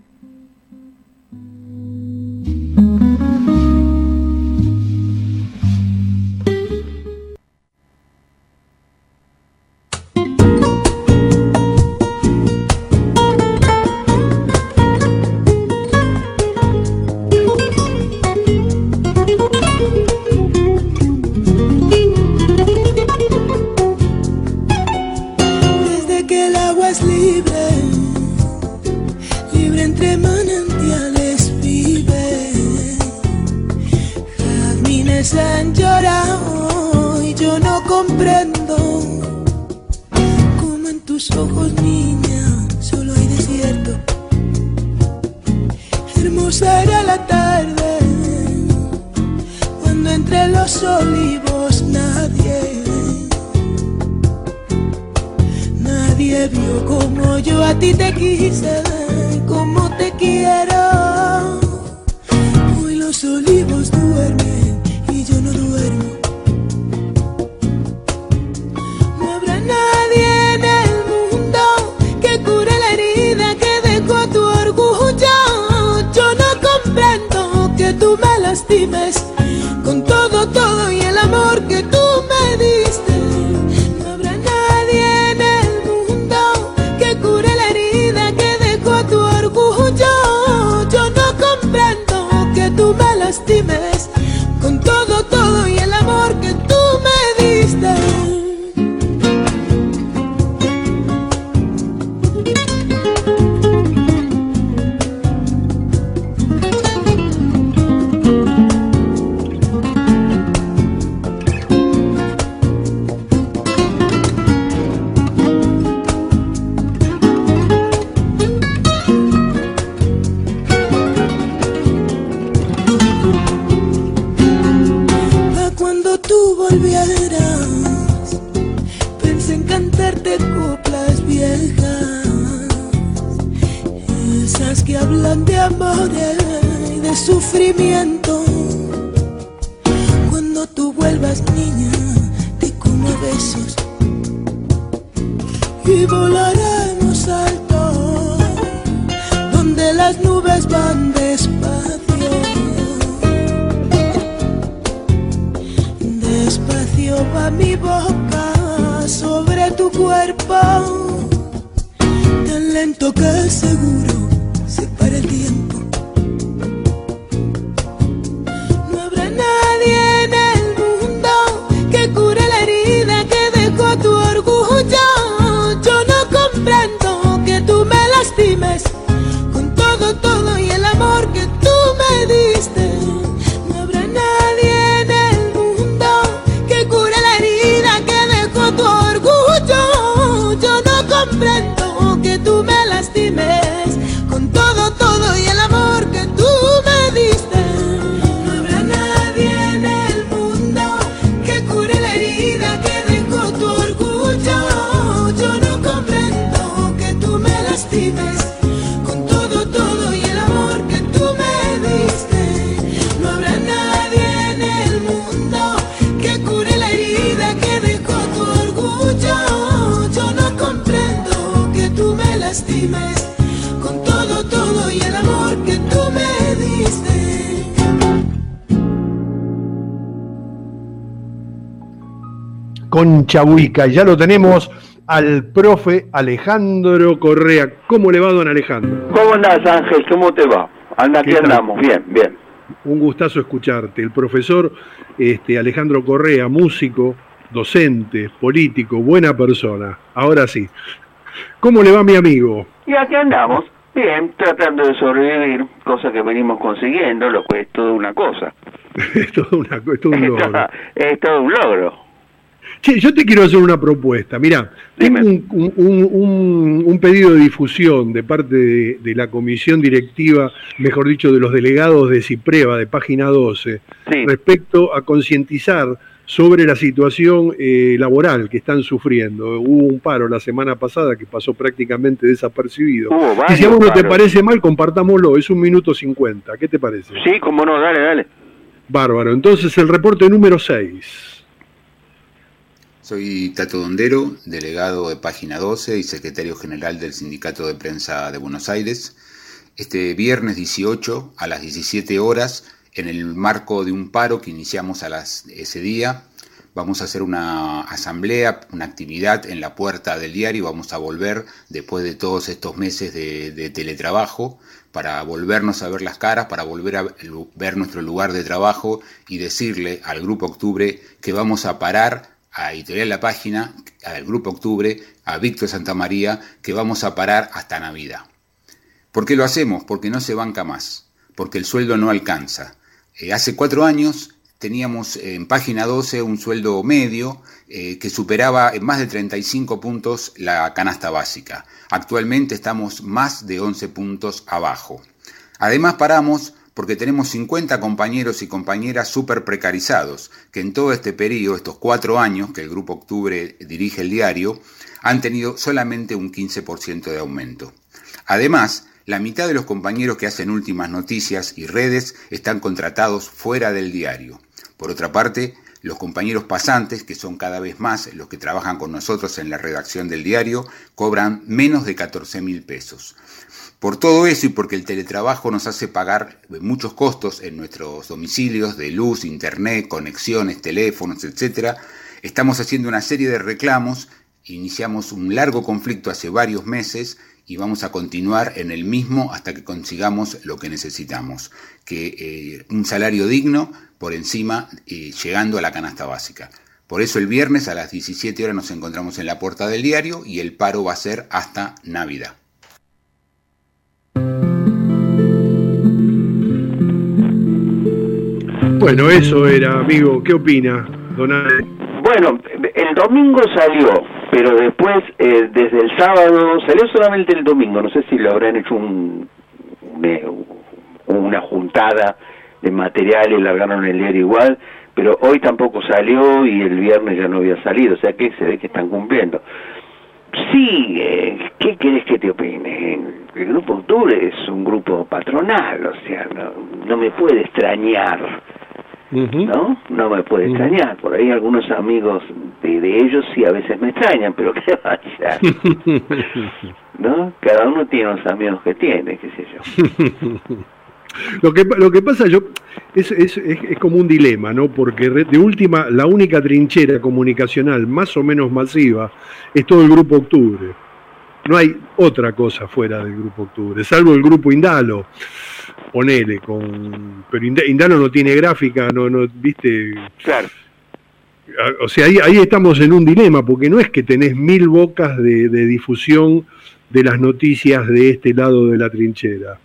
a ti te quise como te quiero. Hoy los olivos duermen y yo no duermo. No habrá nadie en el mundo que cure la herida que dejó tu orgullo. Yo no comprendo que tú me lastimes con todo, todo y el amor que tú me diste. No habrá nadie en el mundo que cure la herida que dejó tu orgullo. Yo no comprendo que tú me lastimes con todo, todo y el amor que tú me diste. Volvieras, pensé en cantarte coplas viejas, esas que hablan de amor y de sufrimiento. Cuando tú vuelvas, niña, te como besos y volaremos alto, donde las nubes van despacio. Despacio va mi boca sobre tu cuerpo, tan lento que seguro se para el tiempo. No habrá nadie en el mundo que cure la herida que dejó tu orgullo. Yo no comprendo que tú me lastimes con todo, todo y el amor que tú me diste. No habrá nadie en el mundo que cure la herida que dejó tu orgullo. Yo no comprendo que tú me lastimes con todo, todo y el amor que tú me diste. No habrá nadie en el mundo que cure la herida que dejó tu orgullo. Yo no comprendo que tú me lastimes con todo, todo y el amor que tú me diste. No habrá nadie en el mundo que cure la herida que dejó tu orgullo. Yo no comprendo que tú me lastimes con todo, todo y el amor que tú me diste. Con Chabuica, ya lo tenemos al profe Alejandro Correa. ¿Cómo le va, don Alejandro? ¿Cómo andás, Ángel? ¿Cómo te va? Anda, aquí andamos, bien, bien. Un gustazo escucharte. El profesor este, Alejandro Correa, músico, docente, político, buena persona. Ahora sí. ¿Cómo le va, mi amigo? Y aquí andamos, bien, tratando de sobrevivir, cosa que venimos consiguiendo, lo que es toda una cosa. es, todo una, es todo un logro. Es todo un logro. Che, yo te quiero hacer una propuesta. Mirá, tengo un, un, un, un pedido de difusión de parte de, de la comisión directiva, mejor dicho, de los delegados de CIPREVA, de página doce, sí, respecto a concientizar sobre la situación eh, laboral que están sufriendo. Hubo un paro la semana pasada que pasó prácticamente desapercibido. Y si a uno te parece mal, compartámoslo. Es un minuto cincuenta. ¿Qué te parece? Sí, cómo no, dale, dale. Bárbaro. Entonces, el reporte número seis. Soy Tato Dondero, delegado de Página doce y secretario general del Sindicato de Prensa de Buenos Aires. Este viernes dieciocho a las diecisiete horas, en el marco de un paro que iniciamos a las, ese día, vamos a hacer una asamblea, una actividad en la puerta del diario. Vamos a volver, después de todos estos meses de, de teletrabajo, para volvernos a ver las caras, para volver a ver nuestro lugar de trabajo y decirle al Grupo Octubre que vamos a parar, a Editorial La Página, al Grupo Octubre, a Víctor Santamaría, que vamos a parar hasta Navidad. ¿Por qué lo hacemos? Porque no se banca más, porque el sueldo no alcanza. Eh, hace cuatro años teníamos eh, en Página doce un sueldo medio eh, que superaba en más de treinta y cinco puntos la canasta básica. Actualmente estamos más de once puntos abajo. Además paramos porque tenemos cincuenta compañeros y compañeras súper precarizados, que en todo este periodo, estos cuatro años que el Grupo Octubre dirige el diario, han tenido solamente un quince por ciento de aumento. Además, la mitad de los compañeros que hacen Últimas Noticias y Redes están contratados fuera del diario. Por otra parte, los compañeros pasantes, que son cada vez más los que trabajan con nosotros en la redacción del diario, cobran menos de catorce mil pesos. Por todo eso y porque el teletrabajo nos hace pagar muchos costos en nuestros domicilios de luz, internet, conexiones, teléfonos, etcétera, estamos haciendo una serie de reclamos, iniciamos un largo conflicto hace varios meses y vamos a continuar en el mismo hasta que consigamos lo que necesitamos, que eh, un salario digno por encima, eh, llegando a la canasta básica. Por eso el viernes a las diecisiete horas nos encontramos en la puerta del diario y el paro va a ser hasta Navidad. Bueno, eso era, amigo. ¿Qué opina, don Ale? Bueno, el domingo salió, pero después, eh, desde el sábado, salió solamente el domingo. No sé si lo habrán hecho un, una juntada de material y largaron el diario igual, pero hoy tampoco salió y el viernes ya no había salido, o sea que se ve que están cumpliendo. Sí, eh, ¿qué querés que te opine? El Grupo Octubre es un grupo patronal, o sea, no, no me puede extrañar, uh-huh. ¿no? No me puede uh-huh. extrañar. Por ahí algunos amigos de, de ellos sí a veces me extrañan, pero ¿qué va a hacer? ¿No? Cada uno tiene los amigos que tiene, qué sé yo. Lo que, lo que pasa yo es, es, es, es como un dilema, ¿no? Porque de última, la única trinchera comunicacional más o menos masiva es todo el Grupo Octubre. No hay otra cosa fuera del Grupo Octubre, salvo el Grupo Indalo, ponele, con pero Indalo no tiene gráfica, no, no, viste. Claro. O sea, ahí, ahí estamos en un dilema, porque no es que tenés mil bocas de, de difusión de las noticias de este lado de la trinchera.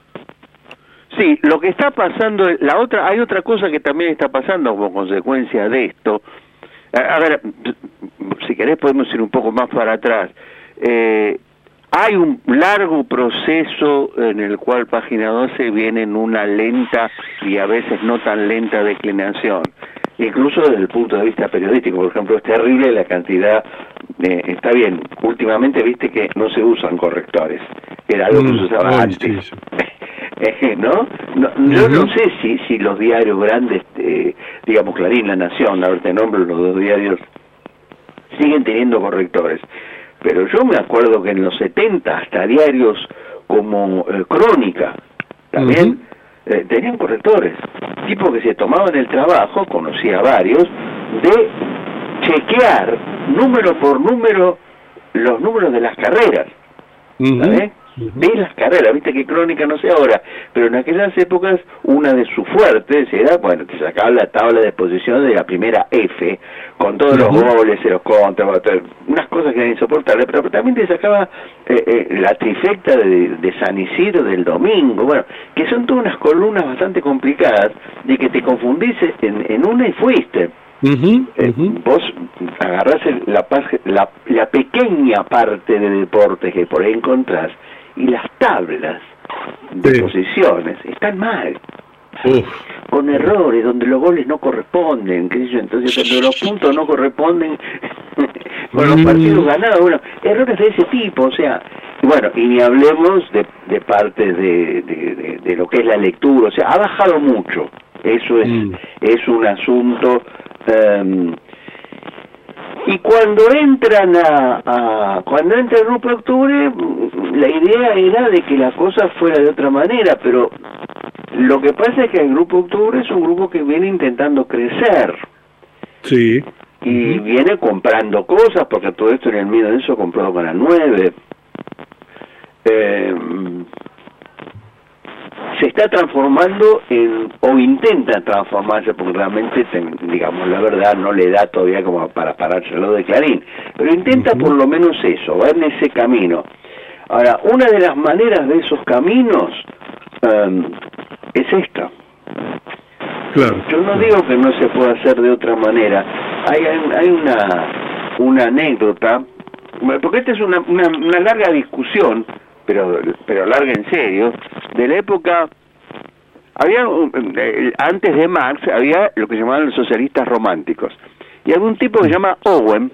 Sí, lo que está pasando, la otra, hay otra cosa que también está pasando como consecuencia de esto. A, a ver, si querés podemos ir un poco más para atrás. Eh, hay un largo proceso en el cual Página doce viene en una lenta y a veces no tan lenta declinación. Incluso desde el punto de vista periodístico, por ejemplo, es terrible la cantidad, de, está bien, últimamente viste que no se usan correctores, era algo que se usaba mm, antes. Sí, sí. ¿No? no yo uh-huh. no sé si si los diarios grandes, eh, digamos Clarín, La Nación, a ver te nombro los dos diarios, siguen teniendo correctores, pero yo me acuerdo que en los setenta hasta diarios como eh, Crónica también uh-huh. eh, tenían correctores, tipo que se tomaban el trabajo, conocía varios, de chequear número por número los números de las carreras, uh-huh. ¿sabes? De las carreras, viste que Crónica no sé ahora, pero en aquellas épocas una de sus fuertes era, bueno, te sacaba la tabla de posición de la primera F, con todos uh-huh. los goles y los contras, unas cosas que eran insoportables, pero también te sacaba eh, eh, la trifecta de, de San Isidro del domingo, bueno, que son todas unas columnas bastante complicadas, de que te confundís en, en una y fuiste. Uh-huh, eh, uh-huh. Vos agarrás el, la, la, la pequeña parte de deportes que por ahí encontrás y las tablas de sí. posiciones están mal, Uf. con errores donde los goles no corresponden, qué sé yo, entonces cuando los puntos no corresponden con los partidos ganados, bueno, errores de ese tipo, o sea, bueno, y ni hablemos de, de partes de, de, de, de lo que es la lectura, o sea, ha bajado mucho, eso es, mm. es un asunto. Um, y cuando entran a, a cuando entra el Grupo Octubre, la idea era de que la cosa fuera de otra manera, pero lo que pasa es que el Grupo Octubre es un grupo que viene intentando crecer. Sí. Y uh-huh. viene comprando cosas, porque todo esto en el medio de eso comprado con la nueve. Eh, se está transformando en, o intenta transformarse, porque realmente, digamos la verdad, no le da todavía como para parárselo de Clarín, pero intenta uh-huh. por lo menos eso, va en ese camino. Ahora, una de las maneras de esos caminos um, es esta. Claro. Yo no digo que no se pueda hacer de otra manera. Hay, hay una, una anécdota, porque esta es una, una, una larga discusión, pero pero larga en serio, de la época había, eh, antes de Marx, había lo que llamaban los socialistas románticos. Y había un tipo que se llama Owen,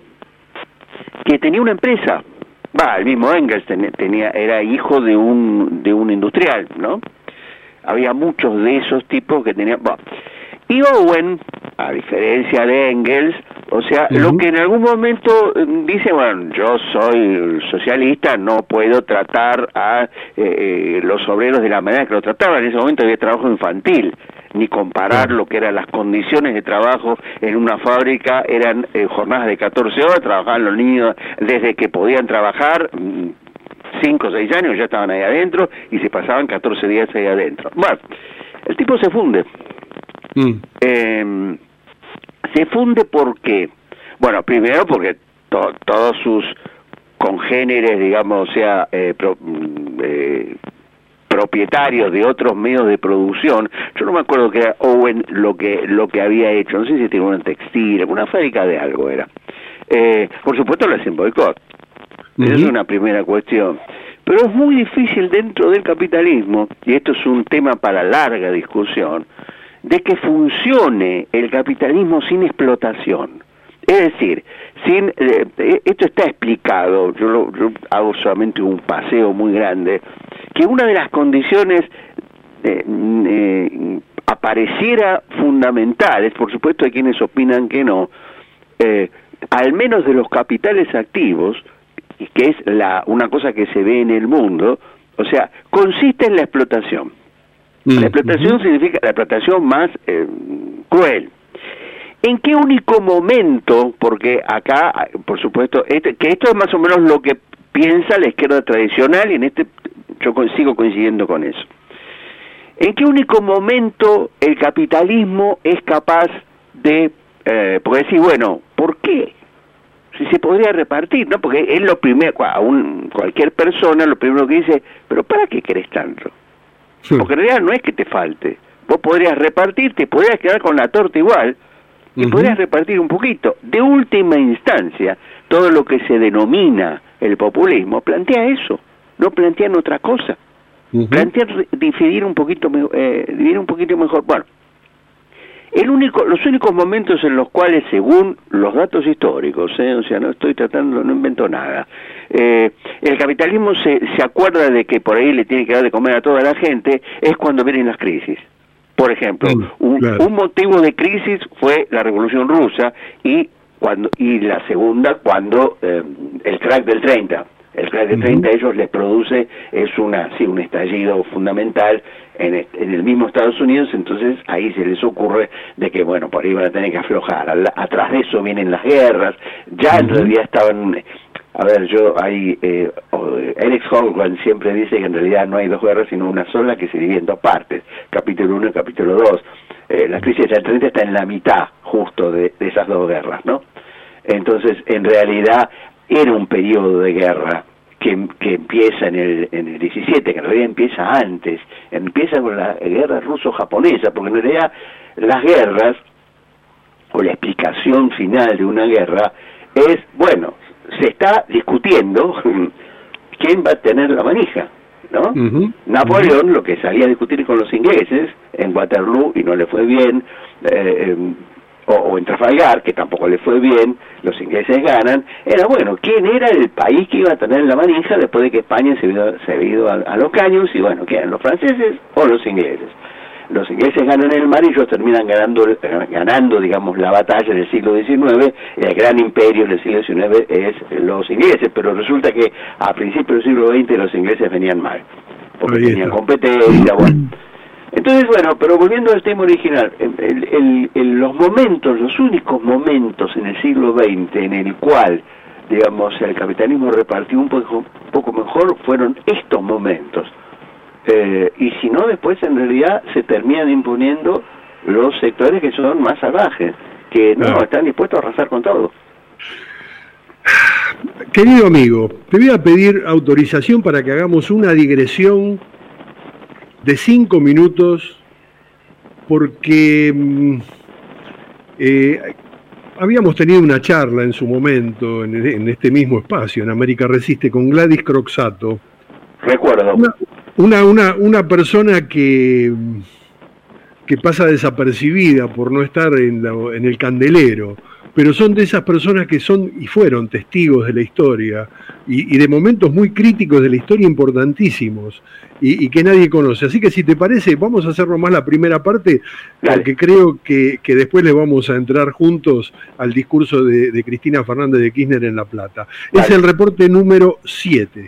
que tenía una empresa. Va, el mismo Engels ten, tenía, era hijo de un, de un industrial, ¿no? Había muchos de esos tipos que tenían... Bueno, y Owen, a diferencia de Engels, o sea, uh-huh. lo que en algún momento dice, bueno, yo soy socialista, no puedo tratar a eh, los obreros de la manera que lo trataban. En ese momento había trabajo infantil, ni comparar lo que eran las condiciones de trabajo en una fábrica, eran eh, jornadas de catorce horas, trabajaban los niños desde que podían trabajar, cinco o seis años ya estaban ahí adentro, y se pasaban catorce días ahí adentro. Bueno, el tipo se funde. Mm. Eh, se funde porque, bueno, primero porque to, todos sus congéneres, digamos, o sea, eh, pro, eh, propietarios de otros medios de producción, yo no me acuerdo que era Owen lo que lo que había hecho, no sé si tenía una textil, una fábrica de algo era. Eh, por supuesto le hacen boicot. Uh-huh. Esa es una primera cuestión. Pero es muy difícil dentro del capitalismo, y esto es un tema para larga discusión, de que funcione el capitalismo sin explotación. Es decir, sin eh, esto está explicado, yo, lo, yo hago solamente un paseo muy grande, que una de las condiciones eh, eh, apareciera fundamentales, por supuesto hay quienes opinan que no, eh, al menos de los capitales activos, que es la una cosa que se ve en el mundo, o sea, consiste en la explotación. La explotación uh-huh. significa la explotación más eh, cruel. ¿En qué único momento, porque acá, por supuesto, este, que esto es más o menos lo que piensa la izquierda tradicional, y en este yo sigo coincidiendo con eso, ¿en qué único momento el capitalismo es capaz de, eh, porque decir, bueno, ¿por qué? Si se podría repartir, ¿no? Porque es lo primero, a un, cualquier persona lo primero que dice, pero ¿para qué querés tanto? Sí. Porque en realidad no es que te falte. Vos podrías repartir, te podrías quedar con la torta igual, y uh-huh. podrías repartir un poquito. De última instancia, todo lo que se denomina el populismo plantea eso, no plantean otra cosa. Uh-huh. Plantean dividir un poquito, eh, dividir un poquito mejor. Bueno, el único, los únicos momentos en los cuales, según los datos históricos, ¿eh? o sea, no estoy tratando, no invento nada, eh, el capitalismo se, se acuerda de que por ahí le tiene que dar de comer a toda la gente, es cuando vienen las crisis. Por ejemplo, mm, un, claro. un motivo de crisis fue la Revolución Rusa y cuando y la segunda cuando eh, el crack del treinta. El crack del treinta uh-huh. ellos les produce, es una sí un estallido fundamental en, en el mismo Estados Unidos, entonces ahí se les ocurre de que, bueno, por ahí van a tener que aflojar. Al, atrás de eso vienen las guerras, ya uh-huh. en realidad estaban... A ver, yo hay... Eh, Eric Hobsbawm siempre dice que en realidad no hay dos guerras, sino una sola que se divide en dos partes, capítulo uno y capítulo dos. Eh, la crisis del treinta está en la mitad justo de, de esas dos guerras, ¿no? Entonces, en realidad... era un periodo de guerra que, que empieza en el, en el diecisiete, que en realidad empieza antes, empieza con la guerra ruso-japonesa, porque en realidad las guerras, o la explicación final de una guerra, es, bueno, se está discutiendo quién va a tener la manija, ¿no? Uh-huh. Napoleón, uh-huh. lo que salía a discutir con los ingleses, en Waterloo, y no le fue bien, eh, O, o en Trafalgar, que tampoco le fue bien, los ingleses ganan, era bueno, ¿quién era el país que iba a tener la manija después de que España se había, se había ido a, a los caños? Y bueno, ¿quién eran los franceses o los ingleses? Los ingleses ganan el mar y ellos terminan ganando, ganando, digamos, la batalla del siglo diecinueve, y el gran imperio del siglo diecinueve es los ingleses, pero resulta que a principios del siglo veinte los ingleses venían mal, porque tenían competencia, bueno. Entonces, bueno, pero volviendo al tema original, el, el, el, los momentos, los únicos momentos en el siglo veinte en el cual, digamos, el capitalismo repartió un poco, un poco mejor fueron estos momentos. Eh, y si no, después en realidad se terminan imponiendo los sectores que son más salvajes, que no, no. están dispuestos a arrasar con todo. Querido amigo, te voy a pedir autorización para que hagamos una digresión de cinco minutos, porque eh, habíamos tenido una charla en su momento, en, en este mismo espacio, en América Resiste, con Gladys Croxatto. Recuerdo. Una, una, una, una persona que, que pasa desapercibida por no estar en, la, en el candelero, pero son de esas personas que son y fueron testigos de la historia y, y de momentos muy críticos de la historia importantísimos y, y que nadie conoce. Así que si te parece, vamos a hacer nomás la primera parte, porque creo que, que después le vamos a entrar juntos al discurso de, de Cristina Fernández de Kirchner en La Plata. Dale. Es el reporte número siete.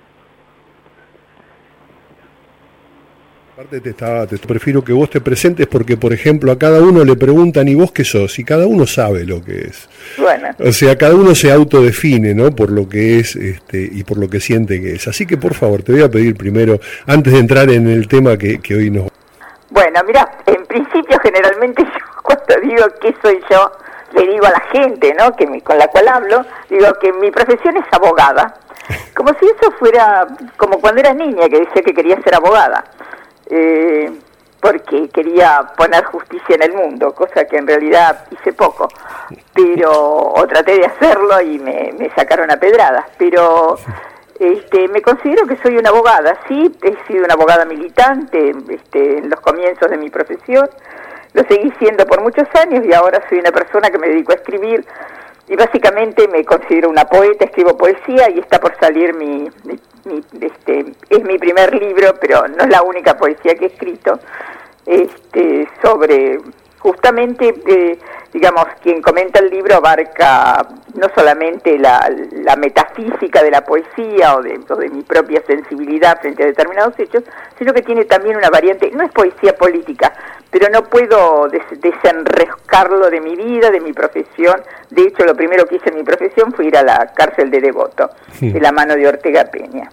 Aparte te, está, te prefiero que vos te presentes porque, por ejemplo, a cada uno le preguntan ¿y vos qué sos? Y cada uno sabe lo que es. Bueno. O sea, cada uno se autodefine, ¿no? Por lo que es este, y por lo que siente que es. Así que, por favor, te voy a pedir primero, antes de entrar en el tema que, que hoy nos... Bueno, mira, en principio generalmente yo cuando digo qué soy yo, le digo a la gente, ¿no? Que mi, con la cual hablo, digo que mi profesión es abogada. Como si eso fuera como cuando era niña que decía que quería ser abogada. Eh, porque quería poner justicia en el mundo, cosa que en realidad hice poco, pero o traté de hacerlo y me, me sacaron a pedradas, pero este, me considero que soy una abogada, sí, he sido una abogada militante este, en los comienzos de mi profesión, lo seguí siendo por muchos años y ahora soy una persona que me dedico a escribir y básicamente me considero una poeta, escribo poesía y está por salir mi, mi, mi este es mi primer libro, pero no es la única poesía que he escrito, este sobre justamente, eh, digamos, quien comenta el libro abarca no solamente la, la metafísica de la poesía o de, o de mi propia sensibilidad frente a determinados hechos, sino que tiene también una variante, no es poesía política, pero no puedo des desenrescarlo de mi vida, de mi profesión. De hecho, lo primero que hice en mi profesión fue ir a la cárcel de Devoto, sí, de la mano de Ortega Peña.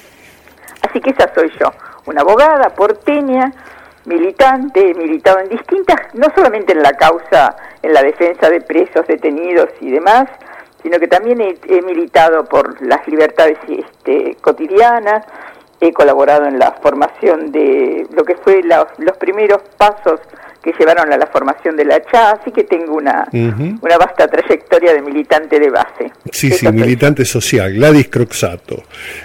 Así que esa soy yo, una abogada porteña, militante, he militado en distintas, no solamente en la causa, en la defensa de presos, detenidos y demás, sino que también he, he militado por las libertades este, cotidianas, he colaborado en la formación de lo que fue la, los primeros pasos que llevaron a la formación de la C H A, así que tengo una, uh-huh. una vasta trayectoria de militante de base. Sí, Eso sí, soy. Militante social, Gladys Croxatto.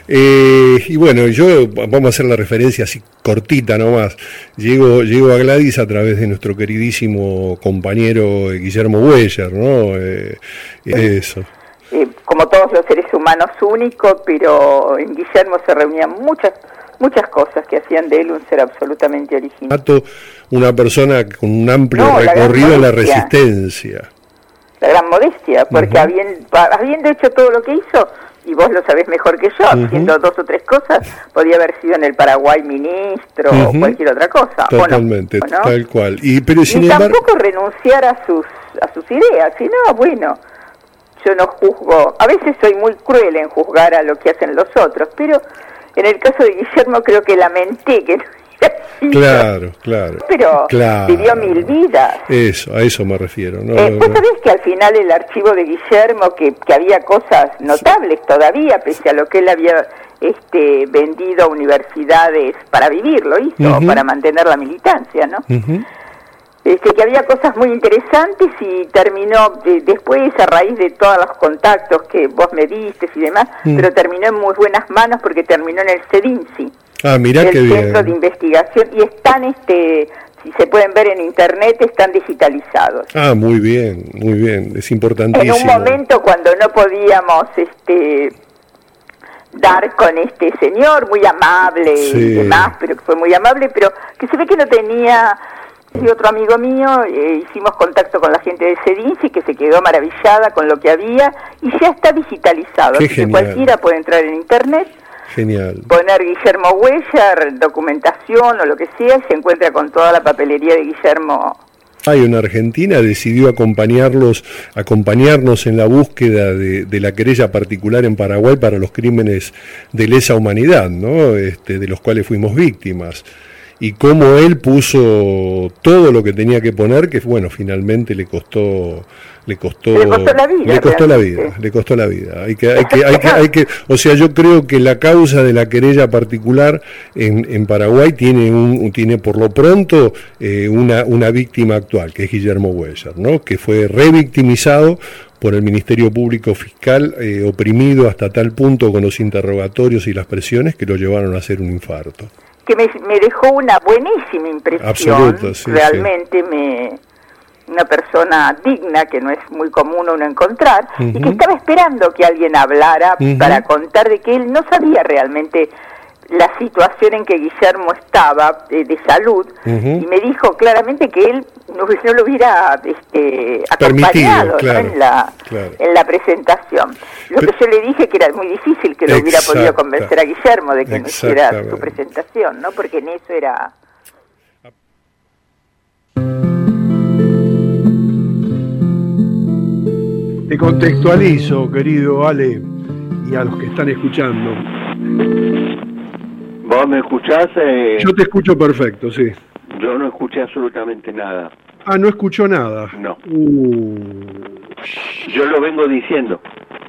Eh, y bueno, yo, vamos a hacer la referencia así cortita nomás, llego, llego a Gladys a través de nuestro queridísimo compañero Guillermo Weyer, ¿no? Eh, eso. Eh, como todos los seres humanos único, pero en Guillermo se reunían muchas muchas cosas que hacían de él un ser absolutamente original. Una persona con un amplio no, recorrido en la resistencia. La gran modestia, porque uh-huh. habiendo, habiendo hecho todo lo que hizo, y vos lo sabés mejor que yo, uh-huh. haciendo dos o tres cosas, podía haber sido en el Paraguay ministro uh-huh. o cualquier otra cosa. Totalmente, ¿o no? tal cual. Y, pero, sin y embargo... tampoco renunciar a sus, a sus ideas, sino, bueno... Yo no juzgo, a veces soy muy cruel en juzgar a lo que hacen los otros, pero en el caso de Guillermo creo que lamenté que no hubiera sido. Claro, claro. Pero claro. vivió mil vidas. Eso, a eso me refiero. ¿no? Eh, Vos sabés que al final el archivo de Guillermo, que, que había cosas notables todavía, pese a lo que él había este, vendido a universidades para vivir, lo hizo, uh-huh. para mantener la militancia, ¿no? Uh-huh. Este, que había cosas muy interesantes y terminó de, después a raíz de todos los contactos que vos me diste y demás, mm. pero terminó en muy buenas manos porque terminó en el CEDINSI, ah, mirá el qué Centro bien. de Investigación, y están, este, si se pueden ver en internet, están digitalizados. Ah, muy bien, muy bien, es importantísimo. En un momento cuando no podíamos este, dar con este señor, muy amable sí. y demás, pero que fue muy amable, pero que se ve que no tenía... Y otro amigo mío, eh, hicimos contacto con la gente de CEDINSI que se quedó maravillada con lo que había y ya está digitalizado. Qué así genial. que cualquiera puede entrar en internet, genial. poner Guillermo Weyer, documentación o lo que sea, y se encuentra con toda la papelería de Guillermo. Hay una Argentina decidió acompañarlos, acompañarnos en la búsqueda de, de la querella particular en Paraguay para los crímenes de lesa humanidad, ¿no? Este, de los cuales fuimos víctimas. Y cómo él puso todo lo que tenía que poner, que bueno, finalmente le costó, le costó, le costó la vida, le costó la vida, le costó la vida. Hay que, hay que, hay que, hay que, o sea, yo creo que la causa de la querella particular en, en Paraguay tiene un, tiene por lo pronto eh, una, una víctima actual, que es Guillermo Weyer, ¿no? Que fue revictimizado por el Ministerio Público Fiscal, eh, oprimido hasta tal punto con los interrogatorios y las presiones que lo llevaron a hacer un infarto. que me, me dejó una buenísima impresión. Absoluta, sí, realmente sí. me una persona digna, que no es muy común uno encontrar, uh-huh. y que estaba esperando que alguien hablara uh-huh. para contar de que él no sabía realmente la situación en que Guillermo estaba eh, de salud, uh-huh. y me dijo claramente que él no, no lo hubiera este, acompañado, claro, ¿no? en, la, claro. en la presentación. Lo Pero, que yo le dije que era muy difícil que lo hubiera podido convencer a Guillermo de que no hiciera su presentación, ¿no? Porque en eso era... Te contextualizo, querido Ale, y a los que están escuchando. ¿Vos me escuchás? Eh... Yo te escucho perfecto, sí. Yo no escuché absolutamente nada. Ah, ¿no escuchó nada? No. Uh... Yo lo vengo diciendo.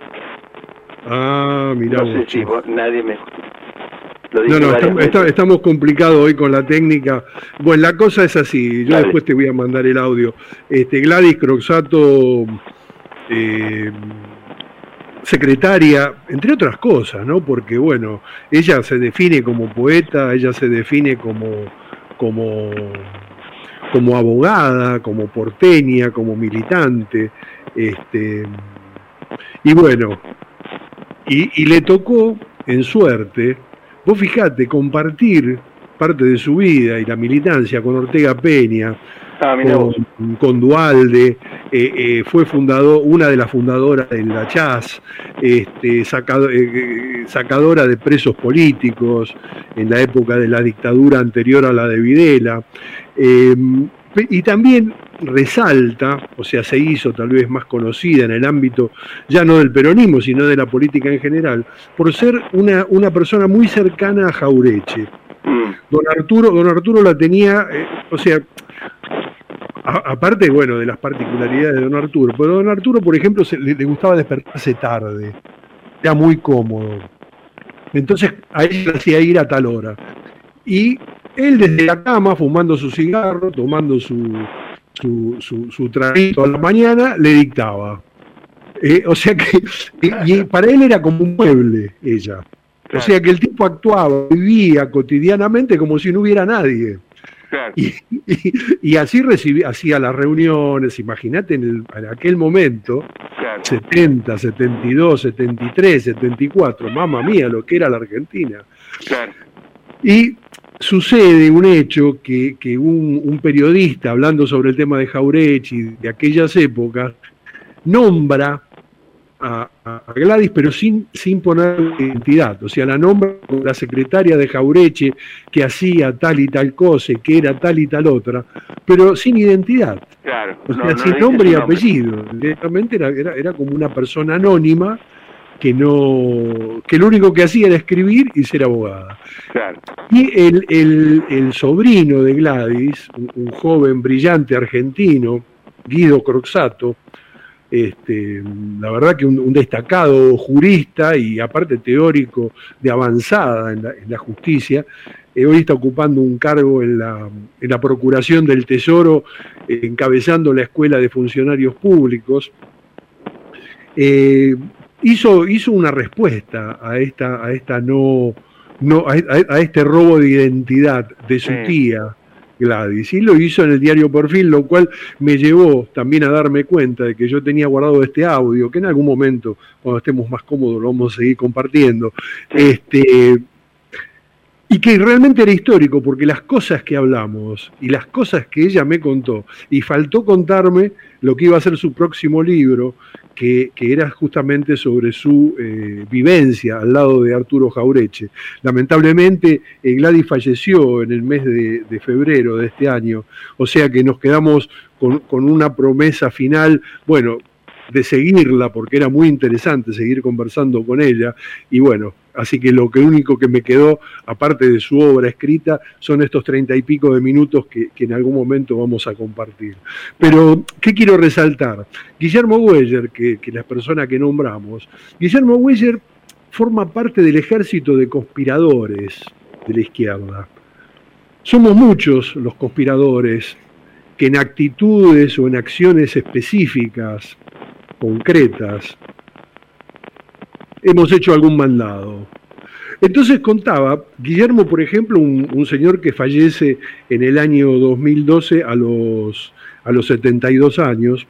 Ah, mirá. No sé si vos, nadie me... Lo no, no, estamos, está, estamos complicados hoy con la técnica. Bueno, la cosa es así, yo Dale. después te voy a mandar el audio. Este, Gladys Croxatto... Eh, secretaria, entre otras cosas, ¿no? Porque, bueno, ella se define como poeta, ella se define como, como, como abogada, como porteña, como militante, este, y bueno, y, y le tocó, en suerte, vos fijate, compartir parte de su vida y la militancia con Ortega Peña, Ah, con, con Duhalde, eh, eh, fue fundador, una de las fundadoras de la Chas, este, sacado, eh, sacadora de presos políticos en la época de la dictadura anterior a la de Videla, eh, y también resalta, o sea, se hizo tal vez más conocida en el ámbito ya no del peronismo, sino de la política en general, por ser una, una persona muy cercana a Jauretche. Mm. Don Arturo, don Arturo la tenía, eh, o sea, aparte, bueno, de las particularidades de don Arturo, pero don Arturo, por ejemplo, se, le, le gustaba despertarse tarde, era muy cómodo, entonces a él le hacía ir a tal hora, y él desde la cama, fumando su cigarro, tomando su, su, su, su traguito a la mañana, le dictaba, eh, o sea que, y, y para él era como un mueble, ella, o sea que el tipo actuaba, vivía cotidianamente como si no hubiera nadie. Claro. Y, y, y así recibía, hacía las reuniones, imagínate en, el, en aquel momento, claro. setenta, setenta y dos, setenta y tres, setenta y cuatro, mamma mía, lo que era la Argentina. Claro. Y sucede un hecho que, que un, un periodista, hablando sobre el tema de Jauretche y de aquellas épocas, nombra a, a Gladys, pero sin, sin poner identidad, o sea, la nombra como la secretaria de Jauretche, que hacía tal y tal cosa, que era tal y tal otra, pero sin identidad. Claro, o sea, no, sin no nombre y apellido. Directamente era, era, era como una persona anónima que no, que lo único que hacía era escribir y ser abogada. Claro. Y el, el, el sobrino de Gladys, un, un joven brillante argentino, Guido Croxatto, Este, la verdad que un, un destacado jurista y aparte teórico de avanzada en la, en la justicia, eh, hoy está ocupando un cargo en la, en la Procuración del Tesoro, eh, encabezando la Escuela de Funcionarios Públicos, eh, hizo, hizo una respuesta a esta, a esta no, no a, a este robo de identidad de su tía Gladys, y lo hizo en el diario Perfil, lo cual me llevó también a darme cuenta de que yo tenía guardado este audio, que en algún momento, cuando estemos más cómodos, lo vamos a seguir compartiendo, este, y que realmente era histórico, porque las cosas que hablamos y las cosas que ella me contó, y faltó contarme lo que iba a ser su próximo libro, que, que era justamente sobre su eh, vivencia al lado de Arturo Jauretche. Lamentablemente, eh, Gladys falleció en el mes de, de febrero de este año, o sea que nos quedamos con, con una promesa final, bueno, de seguirla, porque era muy interesante seguir conversando con ella, y bueno, así que lo que único que me quedó, aparte de su obra escrita, son estos treinta y pico de minutos que, que en algún momento vamos a compartir. Pero, ¿qué quiero resaltar? Guillermo Weyer, que, que la persona que nombramos, Guillermo Weyer forma parte del ejército de conspiradores de la izquierda. Somos muchos los conspiradores que en actitudes o en acciones específicas, concretas, hemos hecho algún mandado. Entonces contaba, Guillermo, por ejemplo, un, un señor que fallece en el año dos mil doce a los, a los setenta y dos años,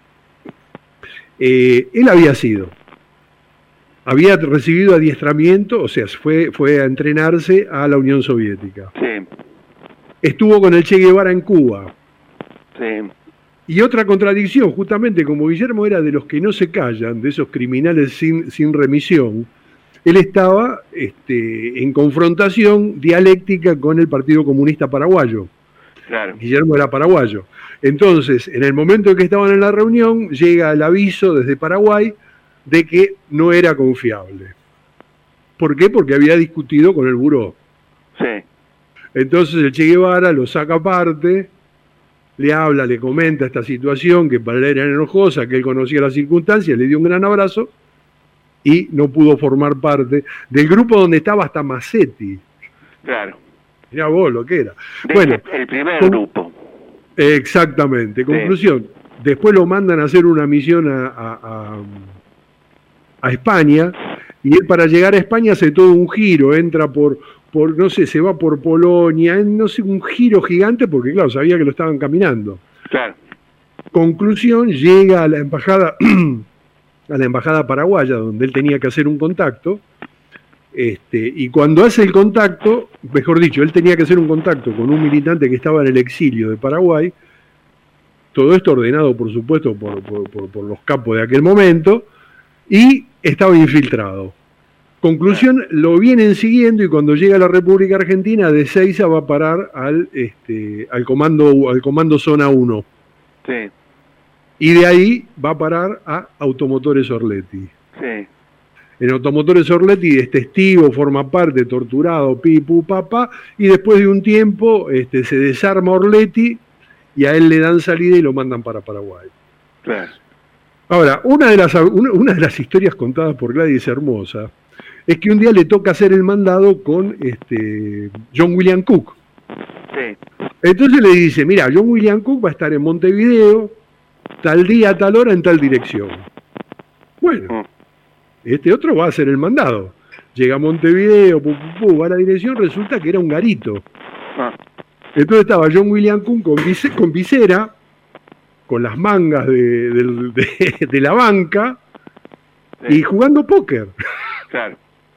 eh, él había sido, había recibido adiestramiento, o sea, fue, fue a entrenarse a la Unión Soviética. Sí. Estuvo con el Che Guevara en Cuba. Sí. Y otra contradicción, justamente como Guillermo era de los que no se callan, de esos criminales sin, sin remisión, él estaba este, en confrontación dialéctica con el Partido Comunista Paraguayo. Claro. Guillermo era paraguayo. Entonces, en el momento en que estaban en la reunión, llega el aviso desde Paraguay de que no era confiable. ¿Por qué? Porque había discutido con el buró. Sí. Entonces el Che Guevara lo saca aparte, le habla, le comenta esta situación que para él era enojosa, que él conocía las circunstancias, le dio un gran abrazo y no pudo formar parte del grupo donde estaba hasta Massetti. Claro. Mirá vos lo que era. De Bueno, el primer con, grupo. Exactamente. Conclusión. Sí. Después lo mandan a hacer una misión a, a, a, a España, y él para llegar a España hace todo un giro, entra por, por, no sé, se va por Polonia, no sé, un giro gigante, porque claro, sabía que lo estaban caminando. Claro. Conclusión, llega a la embajada, a la embajada paraguaya, donde él tenía que hacer un contacto, este, y cuando hace el contacto, mejor dicho, él tenía que hacer un contacto con un militante que estaba en el exilio de Paraguay, todo esto ordenado, por supuesto, por, por, por, por los capos de aquel momento, y estaba infiltrado. Conclusión, lo vienen siguiendo, y cuando llega a la República Argentina, de Seiza va a parar al, este, al, comando, al comando Zona uno. Sí. Y de ahí va a parar a Automotores Orletti. Sí. En Automotores Orletti es testigo, forma parte, torturado, pi, pu, pa, pa, y después de un tiempo este, se desarma Orletti y a él le dan salida y lo mandan para Paraguay. Claro. Ahora, una de las, una, una de las historias contadas por Gladys Hermosa es que un día le toca hacer el mandado con este, John William Cook. Sí. Entonces le dice, mira, John William Cook va a estar en Montevideo, tal día, tal hora, en tal dirección. Bueno, este otro va a hacer el mandado. Llega a Montevideo, pu, pu, pu, va a la dirección, resulta que era un garito. Ah. Entonces estaba John William Cook con, vise, con visera, con las mangas de, de, de, de la banca, sí, y jugando póker. Claro.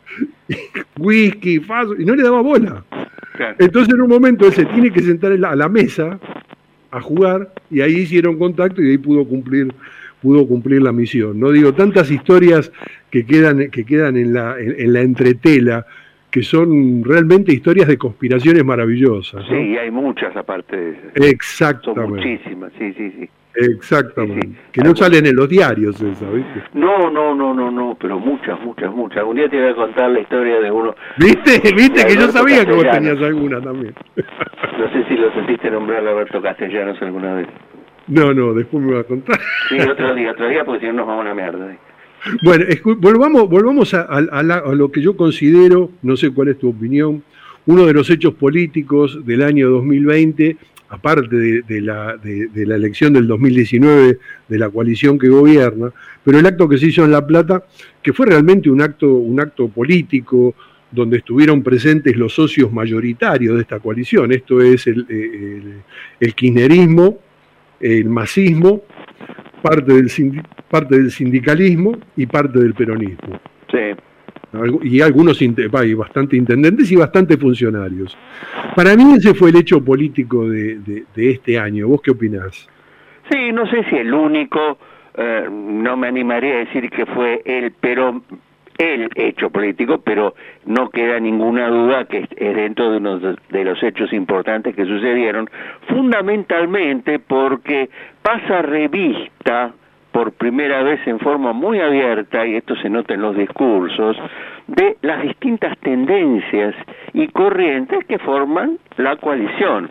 Whisky, faso, y no le daba bola. Claro. Entonces en un momento él se tiene que sentar en la, a la mesa a jugar, y ahí hicieron contacto y ahí pudo cumplir pudo cumplir la misión. No digo, tantas historias que quedan que quedan en la en, en la entretela, que son realmente historias de conspiraciones maravillosas, ¿no? Sí, y hay muchas aparte de esas. Exactamente. Son muchísimas, sí, sí, sí. Exactamente. Sí, sí. Que Algo... no salen en los diarios esa, ¿viste? No, no, no, no, no, pero muchas, muchas, muchas. Algún día te voy a contar la historia de uno. ¿Viste? ¿Viste? Que yo sabía que vos tenías alguna también. No sé si lo sentiste nombrar a Alberto Castellanos alguna vez. No, no, después me va a contar. Sí, otro día, otro día, porque si no nos vamos a una mierda. Bueno, volvamos, volvamos a, a, a, la, a lo que yo considero, no sé cuál es tu opinión, uno de los hechos políticos del año dos mil veinte, aparte de, de, la, de, de la elección del dos mil diecinueve, de la coalición que gobierna, pero el acto que se hizo en La Plata, que fue realmente un acto, un acto político, donde estuvieron presentes los socios mayoritarios de esta coalición, esto es el, el, el kirchnerismo, el masismo, parte del, parte del sindicalismo y parte del peronismo. Sí. Y algunos, y bastante intendentes y bastante funcionarios. Para mí ese fue el hecho político de, de, de este año. ¿Vos qué opinás? Sí, no sé si el único, eh, no me animaría a decir que fue el, pero el hecho político, pero no queda ninguna duda que es dentro de uno de los hechos importantes que sucedieron, fundamentalmente porque pasa revista por primera vez en forma muy abierta, y esto se nota en los discursos, de las distintas tendencias y corrientes que forman la coalición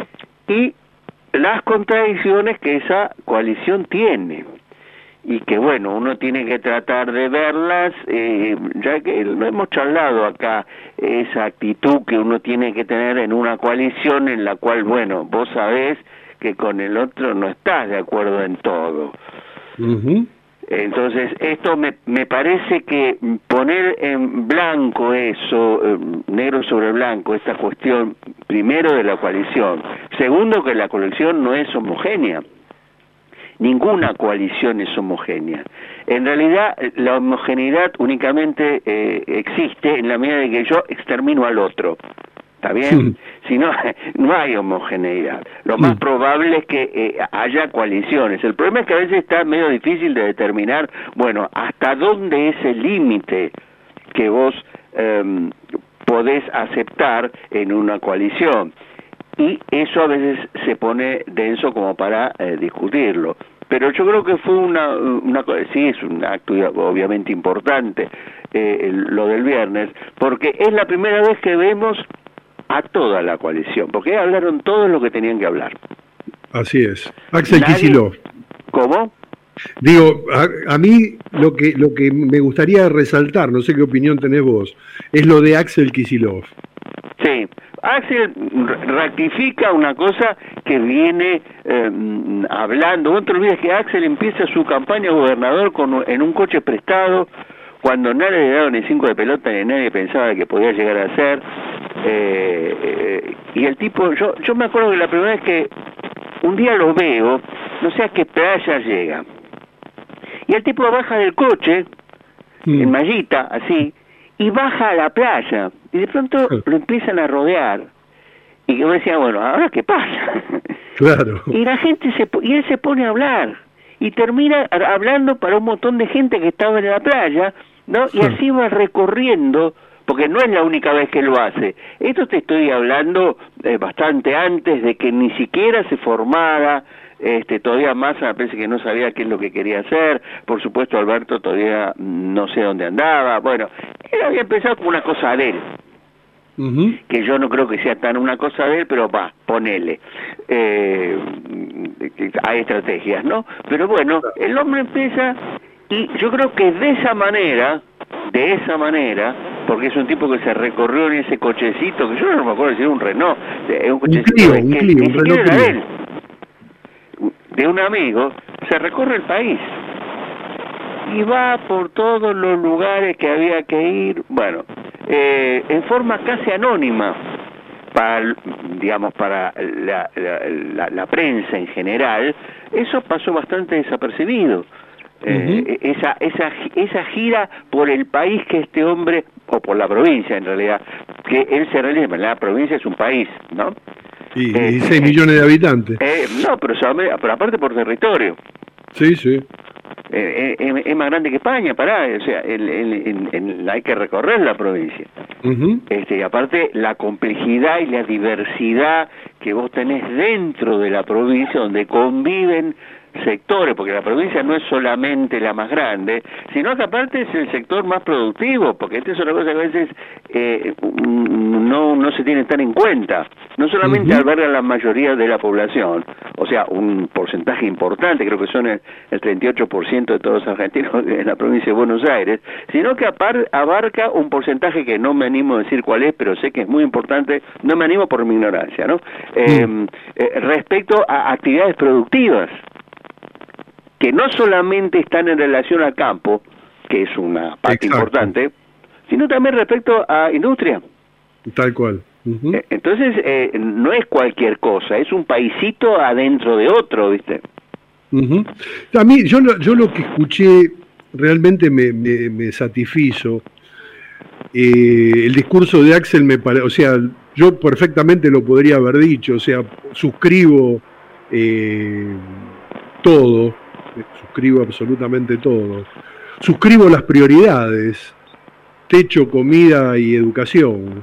y las contradicciones que esa coalición tiene, y que bueno, uno tiene que tratar de verlas, eh, ya que lo hemos charlado acá, esa actitud que uno tiene que tener en una coalición en la cual, bueno, vos sabés que con el otro no estás de acuerdo en todo. Uh-huh. Entonces, esto me, me parece que poner en blanco eso, eh, negro sobre blanco, esta cuestión, primero de la coalición, segundo que la coalición no es homogénea. Ninguna coalición es homogénea. En realidad, la homogeneidad únicamente eh, existe en la medida de que yo extermino al otro. ¿Está bien? Si no, no hay homogeneidad. Lo más probable es que eh, haya coaliciones. El problema es que a veces está medio difícil de determinar, bueno, hasta dónde es el límite que vos eh, podés aceptar en una coalición. Y eso a veces se pone denso como para eh, discutirlo. Pero yo creo que fue una, una sí, es un acto obviamente importante eh, lo del viernes, porque es la primera vez que vemos a toda la coalición, porque hablaron todos lo que tenían que hablar. Así es. Axel Nadie... Kicillof. ¿Cómo? Digo, a, a mí lo que lo que me gustaría resaltar, no sé qué opinión tenés vos, es lo de Axel Kicillof. Sí, Axel ratifica una cosa que viene eh, hablando. No te olvides que Axel empieza su campaña gobernador con, en un coche prestado, cuando nadie le daba ni cinco de pelota ni nadie pensaba que podía llegar a ser. Eh, eh, y el tipo, yo yo me acuerdo que la primera vez que un día lo veo, no sé a qué playa llega, y el tipo baja del coche, mm. en mallita, así, y baja a la playa, y de pronto lo empiezan a rodear, y yo decía, bueno, ¿ahora qué pasa? Claro. Y la gente se, y él se pone a hablar, y termina hablando para un montón de gente que estaba en la playa, ¿no? Y así va recorriendo, porque no es la única vez que lo hace. Esto te estoy hablando eh, bastante antes de que ni siquiera se formara, este, todavía Massa me parece que no sabía qué es lo que quería hacer, por supuesto Alberto todavía no sé dónde andaba, bueno, él había empezado como una cosa de él, uh-huh. que yo no creo que sea tan una cosa de él, pero va, ponele, eh, hay estrategias, ¿no? Pero bueno, el hombre empieza, y yo creo que de esa manera, de esa manera, porque es un tipo que se recorrió en ese cochecito, que yo no me acuerdo si era un Renault, es un cochecito un Clio, que, un que, Clio, que un ni siquiera Renault era de Clio. él, de un amigo, se recorre el país y va por todos los lugares que había que ir, bueno, eh, en forma casi anónima, para, digamos, para la, la, la, la prensa en general. Eso pasó bastante desapercibido. Eh, uh-huh. esa, esa, esa gira por el país que este hombre, o por la provincia en realidad, que él se realiza, la provincia es un país, ¿no? Y dieciséis millones de habitantes. Eh, no, pero, pero aparte por territorio. Sí, sí. Eh, eh, es más grande que España, pará, o sea, el, el, el, el, hay que recorrer la provincia. Uh-huh. Este, y aparte la complejidad y la diversidad que vos tenés dentro de la provincia, donde conviven sectores, porque la provincia no es solamente la más grande, sino que aparte es el sector más productivo, porque esta es una cosa que a veces eh, no, no se tiene tan en cuenta. No solamente uh-huh. alberga la mayoría de la población, o sea, un porcentaje importante, creo que son el, el treinta y ocho por ciento de todos los argentinos en la provincia de Buenos Aires, sino que apar, abarca un porcentaje que no me animo a decir cuál es, pero sé que es muy importante, no me animo por mi ignorancia, ¿no? Eh, uh-huh. eh, respecto a actividades productivas, que no solamente están en relación al campo, que es una parte Exacto. importante, sino también respecto a industria. Tal cual. Uh-huh. Entonces, eh, no es cualquier cosa, es un paisito adentro de otro, ¿viste? Uh-huh. A mí, yo, yo lo que escuché realmente me, me, me satisfizo. Eh, el discurso de Axel me parece, o sea, yo perfectamente lo podría haber dicho, o sea, suscribo eh, todo. Suscribo absolutamente todo. Suscribo las prioridades: techo, comida y educación.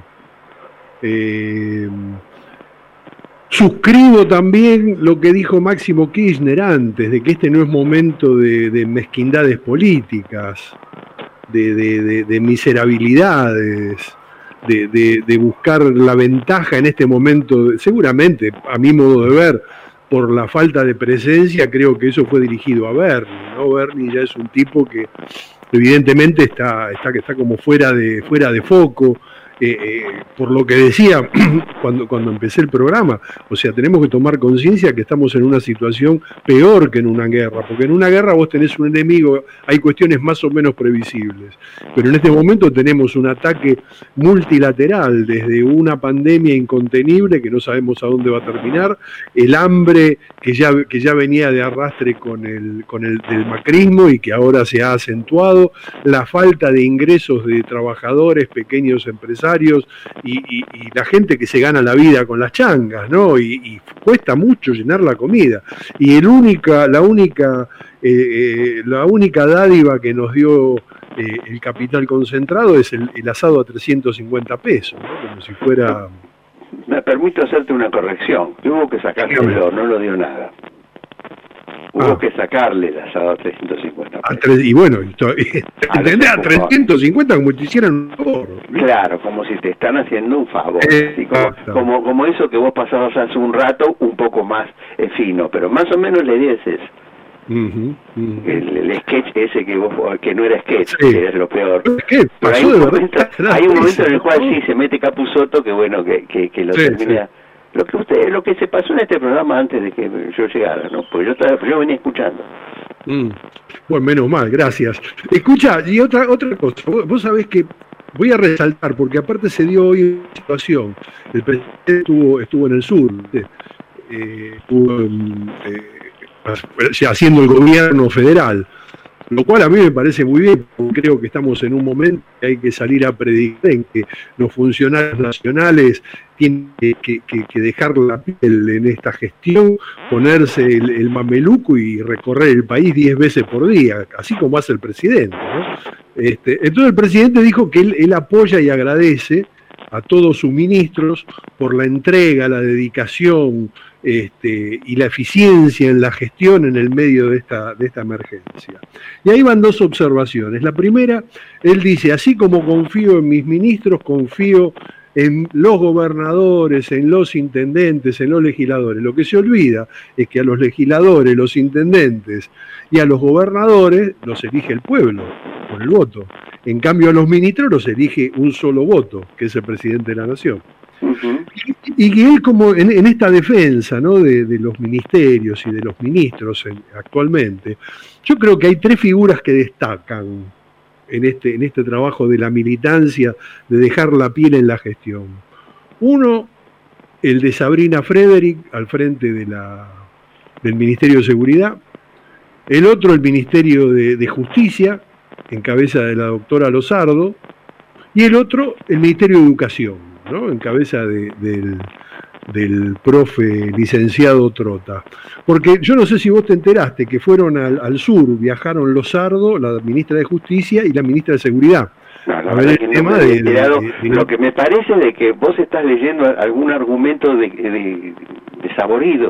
Eh, suscribo también lo que dijo Máximo Kirchner antes, de que este no es momento de, de mezquindades políticas, de, de, de, de miserabilidades, de, de, de buscar la ventaja en este momento. Seguramente, a mi modo de ver, por la falta de presencia, creo que eso fue dirigido a Bernie, ¿no? Bernie ya es un tipo que evidentemente está, está, está como fuera de, fuera de foco, eh, eh, por lo que decía cuando, cuando empecé el programa, o sea, tenemos que tomar conciencia que estamos en una situación peor que en una guerra, porque en una guerra vos tenés un enemigo, hay cuestiones más o menos previsibles, pero en este momento tenemos un ataque multilateral, desde una pandemia incontenible que no sabemos a dónde va a terminar, el hambre que ya, que ya venía de arrastre con el, con el del macrismo y que ahora se ha acentuado, la falta de ingresos de trabajadores, pequeños empresarios y, y, y la gente que se gana la vida con las changas, ¿no? Y, y cuesta mucho llenar la comida. Y el única, la única, eh, eh, la única dádiva que nos dio eh, el capital concentrado es el, el asado a trescientos cincuenta pesos, ¿no? Como si fuera... Me permito hacerte una corrección. Hubo que sacarlo, no lo dio nada. Hubo ah. que sacarle el asado a trescientos cincuenta pesos. A tres, y bueno, ¿entendés? A trescientos cincuenta como si te hicieran un favor. Claro, como si te están haciendo un favor. Eh, como, como, como eso que vos pasabas hace un rato, un poco más eh, fino, pero más o menos la idea es esa. Uh-huh, uh-huh. El, el sketch ese que vos, que no era sketch, sí. Que es lo peor. ¿Qué? Pero hay un, momento, hay un momento en el cual sí se mete Capusotto que bueno, que, que, que lo sí, termina... Sí. Lo que usted, lo que se pasó en este programa antes de que yo llegara, ¿no? Pues yo estaba, yo venía escuchando. Mm. Bueno, menos mal, gracias. Escucha, y otra otra cosa, vos, vos sabés que voy a resaltar, porque aparte se dio hoy una situación, el presidente estuvo, estuvo en el sur, eh, estuvo eh, haciendo el gobierno federal, lo cual a mí me parece muy bien, porque creo que estamos en un momento que hay que salir a predicar en que los funcionarios nacionales tienen que, que, que dejar la piel en esta gestión, ponerse el, el mameluco y recorrer el país diez veces por día, así como hace el presidente, ¿no? Este, entonces el presidente dijo que él, él apoya y agradece a todos sus ministros por la entrega, la dedicación este, y la eficiencia en la gestión en el medio de esta, de esta emergencia. Y ahí van dos observaciones. La primera, él dice, así como confío en mis ministros, confío en los gobernadores, en los intendentes, en los legisladores. Lo que se olvida es que a los legisladores, los intendentes y a los gobernadores los elige el pueblo con el voto. En cambio a los ministros los elige un solo voto, que es el presidente de la nación. Uh-huh. Y que él como en, en esta defensa, ¿no? de, de los ministerios y de los ministros en, actualmente, yo creo que hay tres figuras que destacan en este, en este trabajo de la militancia, de dejar la piel en la gestión. Uno, el de Sabrina Frederick al frente de la, del Ministerio de Seguridad. El otro, el Ministerio de, de Justicia, en cabeza de la doctora Lozardo. Y el otro, el Ministerio de Educación, ¿no? En cabeza de, del, del profe licenciado Trota. Porque yo no sé si vos te enteraste que fueron al, al sur, viajaron Lozardo, la ministra de Justicia y la ministra de Seguridad. No, la a ver, el que tema no de, de, de, de, lo que me parece de que vos estás leyendo algún argumento de, de, de saborido.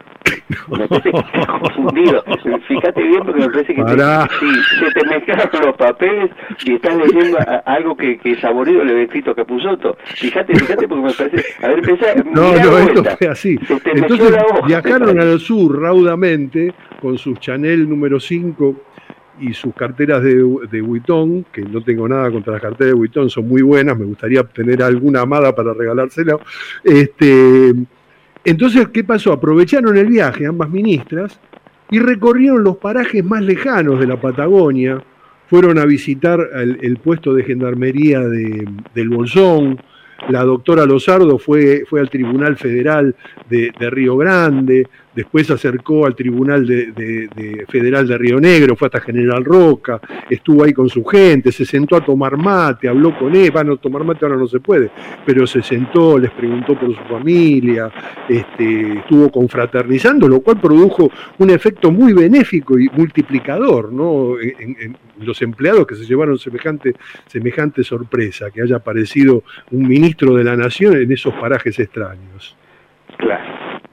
Me parece que estás confundido. Fíjate bien porque me parece que te, sí, se te mezclaron los papeles y estás leyendo a, algo que, que saborido le había escrito a Capusotto. Fíjate, fíjate porque me parece... A ver, pensá, no, no, esto fue así. Entonces viajaron al sur raudamente con sus Chanel número cinco y sus carteras de, de Vuitton, que no tengo nada contra las carteras de Vuitton, son muy buenas, me gustaría tener alguna amada para regalársela. Este... Entonces, ¿qué pasó? Aprovecharon el viaje, ambas ministras, y recorrieron los parajes más lejanos de la Patagonia, fueron a visitar el, el puesto de gendarmería de, del Bolsón, la doctora Lozardo fue, fue al Tribunal Federal de, de Río Grande, después se acercó al Tribunal de, de, de Federal de Río Negro, fue hasta General Roca, estuvo ahí con su gente, se sentó a tomar mate, habló con él, bueno, tomar mate ahora no se puede, pero se sentó, les preguntó por su familia, este, estuvo confraternizando, lo cual produjo un efecto muy benéfico y multiplicador, ¿no? En, en los empleados que se llevaron semejante, semejante sorpresa, que haya aparecido un ministro de la Nación en esos parajes extraños. Claro.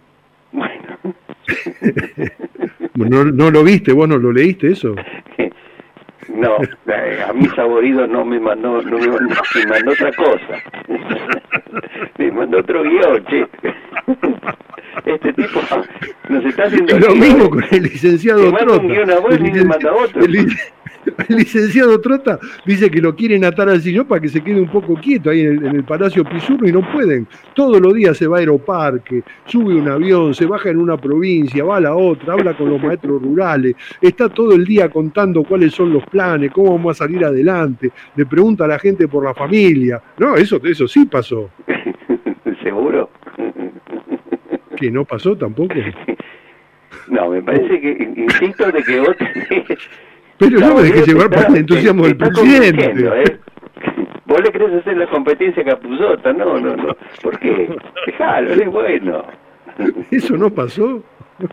¿No, ¿No lo viste? ¿Vos no lo leíste eso? No, a mí Saborido no me mandó, no me mandó, me mandó otra cosa. Me mandó otro guión, che. Este tipo nos está haciendo... Lo mismo con el licenciado Trota. Un guión a vos y me manda otro. El, el licenciado Trota dice que lo quieren atar al sillón para que se quede un poco quieto ahí en el, en el Palacio Pisurno y no pueden. Todos los días se va a Aeroparque, sube un avión, se baja en una provincia, va a la otra, habla con los maestros rurales, está todo el día contando cuáles son los planes, cómo vamos a salir adelante, le pregunta a la gente por la familia. No, eso, eso sí pasó. ¿Seguro? ¿Que no pasó tampoco? No, me parece que, insisto, de que vos tenés... Pero no me dejes llevar para el entusiasmo del presidente. ¿eh? Vos le querés hacer la competencia a Capusotto, no, no, no. ¿Por qué? Dejalo, es bueno. ¿Eso no pasó?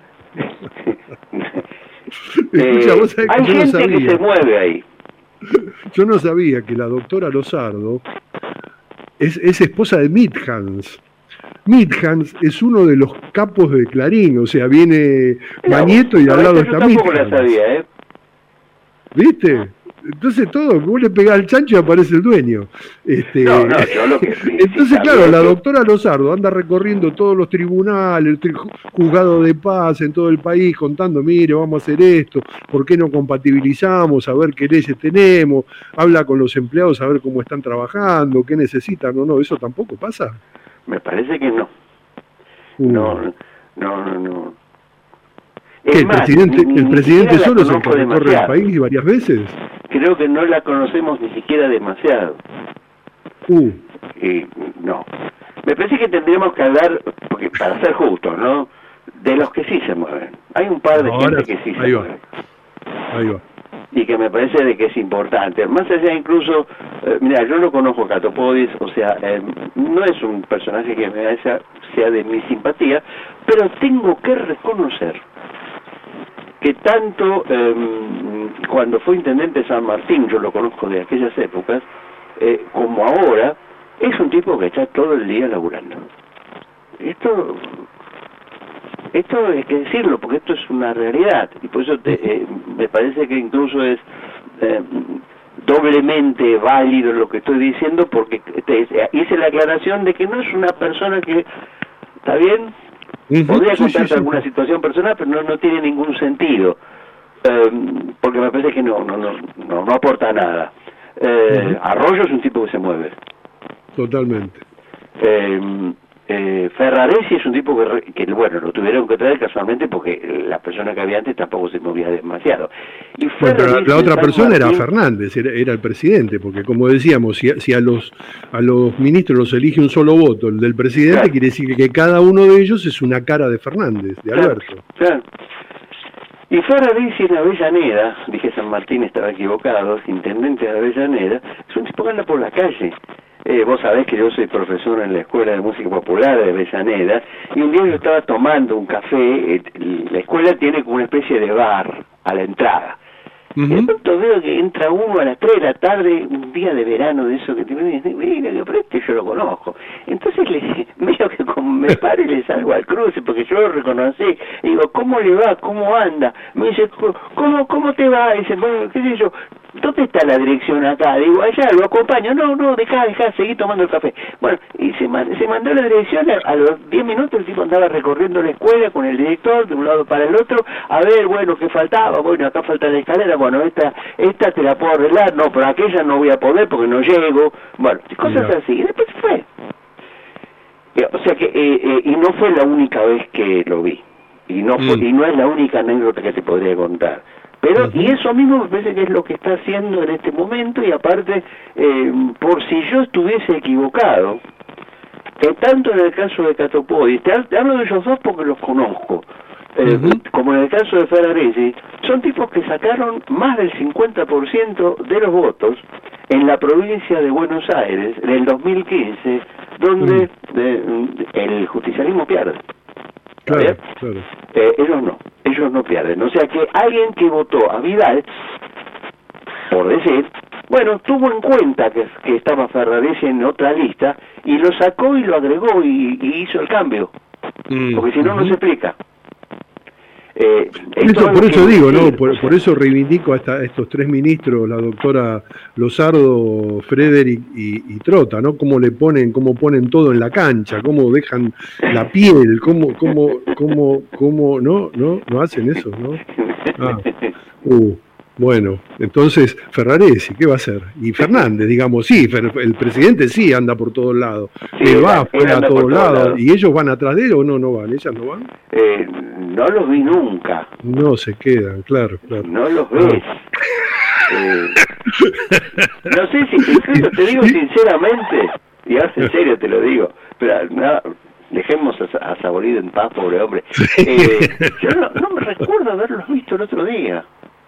Escucha, vos sabés que hay gente no sabía. Que se mueve ahí. Yo no sabía que la doctora Lozardo es, es esposa de Midhans. Midhans es uno de los capos de Clarín, o sea, viene Mañeto y al lado está Midhans. Yo tampoco la sabía, ¿eh? ¿Viste? Entonces todo, vos le pegás al chancho y aparece el dueño. Este, no, no, yo lo que entonces, claro, la doctora Lozardo anda recorriendo todos los tribunales, el juzgado de paz en todo el país, contando, mire, vamos a hacer esto, ¿por qué no compatibilizamos? A ver qué leyes tenemos, habla con los empleados a ver cómo están trabajando, qué necesitan o no, ¿eso tampoco pasa? Me parece que no. Uh. No, no, no, no. ¿Qué, el más, presidente, ni, el presidente solo es el que recorre el país varias veces? Creo que no la conocemos ni siquiera demasiado. Uh. Y, no. Me parece que tendríamos que hablar, porque para ser justos, ¿no? De los que sí se mueven. Hay un par de Ahora, gente que sí se ahí mueve. Va. Ahí va. Y que me parece de que es importante. Más allá incluso, eh, mira, yo no conozco a Catopodis, o sea, eh, no es un personaje que me sea, sea de mi simpatía, pero tengo que reconocer que tanto eh, cuando fue intendente de San Martín, yo lo conozco de aquellas épocas, eh, como ahora, es un tipo que está todo el día laburando. Esto... Esto hay que decirlo, porque esto es una realidad, y por eso te, eh, me parece que incluso es eh, doblemente válido lo que estoy diciendo, porque te, hice la aclaración de que no es una persona que, ¿está bien? Uh-huh, podría sí, contarte sí, sí. alguna situación personal, pero no, no tiene ningún sentido, eh, porque me parece que no, no, no, no, no aporta nada. Eh, uh-huh. Arroyo es un tipo que se mueve. Totalmente. Eh, Eh, Ferraresi es un tipo que, que, bueno, lo tuvieron que traer casualmente porque la persona que había antes tampoco se movía demasiado. Y bueno, pero la, la otra persona Martín, era Fernández, era, era el presidente, porque como decíamos, si, si a los a los ministros los elige un solo voto, el del presidente, claro. Quiere decir que cada uno de ellos es una cara de Fernández, de Alberto. Claro, claro. Y Ferraresi en Avellaneda, dije San Martín, estaba equivocado, es intendente de Avellaneda, es un tipo que anda por la calle. Eh, vos sabés que yo soy profesor en la Escuela de Música Popular de Avellaneda, y un día yo estaba tomando un café, eh, la escuela tiene como una especie de bar a la entrada. Uh-huh. Y de pronto veo que entra uno a las tres de la tarde, un día de verano de eso que te dice, mira, pero este yo lo conozco. Entonces le veo que como me paro y le salgo al cruce, porque yo lo reconocí, y digo, ¿cómo le va? ¿Cómo anda? Me dice, ¿cómo, cómo te va? Y dice, bueno, qué sé yo, ¿dónde está la dirección acá? Digo, allá, lo acompaño. No, no, dejá, dejá, seguí tomando el café. Bueno, y se, man, se mandó la dirección, a los diez minutos el tipo andaba recorriendo la escuela con el director de un lado para el otro, a ver, bueno, ¿qué faltaba? Bueno, acá falta la escalera, bueno, esta esta te la puedo arreglar, no, pero aquella no voy a poder porque no llego. Bueno, cosas Mira. así. Y después fue. O sea que, eh, eh, y no fue la única vez que lo vi. Y no fue, mm. y no es la única anécdota que te podría contar. Pero, uh-huh. y eso mismo me parece que es lo que está haciendo en este momento, y aparte, eh, por si yo estuviese equivocado, que tanto en el caso de Catopodis, te, te hablo de ellos dos porque los conozco, eh, uh-huh. como en el caso de Ferraresi, son tipos que sacaron más del cincuenta por ciento de los votos en la provincia de Buenos Aires, en el dos mil quince, donde uh-huh. eh, el justicialismo pierde. Claro, claro. Eh, ellos no, ellos no pierden. O sea que alguien que votó a Vidal, por decir, bueno, tuvo en cuenta que, que estaba Ferraresi en otra lista y lo sacó y lo agregó y, y hizo el cambio. Mm, porque si no, uh-huh. no se explica. Eh, eso, por eso digo, ¿no? Por, por eso reivindico a, esta, a estos tres ministros, la doctora Lozardo, Frederick y, y Trota, ¿no? Cómo le ponen, cómo ponen todo en la cancha, cómo dejan la piel, cómo, cómo, cómo, cómo, no, no, no hacen eso, ¿no? Ah, uh, Bueno, entonces Ferraresi, ¿qué va a hacer? Y Fernández, digamos, sí, el presidente sí anda por todos lados, Sí, eh, va él fuera a anda todos por todos lados, lados. y ellos van atrás de él o no, no van, ellas no van, Eh, no los vi nunca, no se quedan, claro, claro. no los ves. Eh, no sé si, incluso te digo sinceramente, y ahora en serio te lo digo, pero no, dejemos a, a Saborido en paz, pobre hombre. Eh, yo no, no me recuerdo haberlos visto el otro día.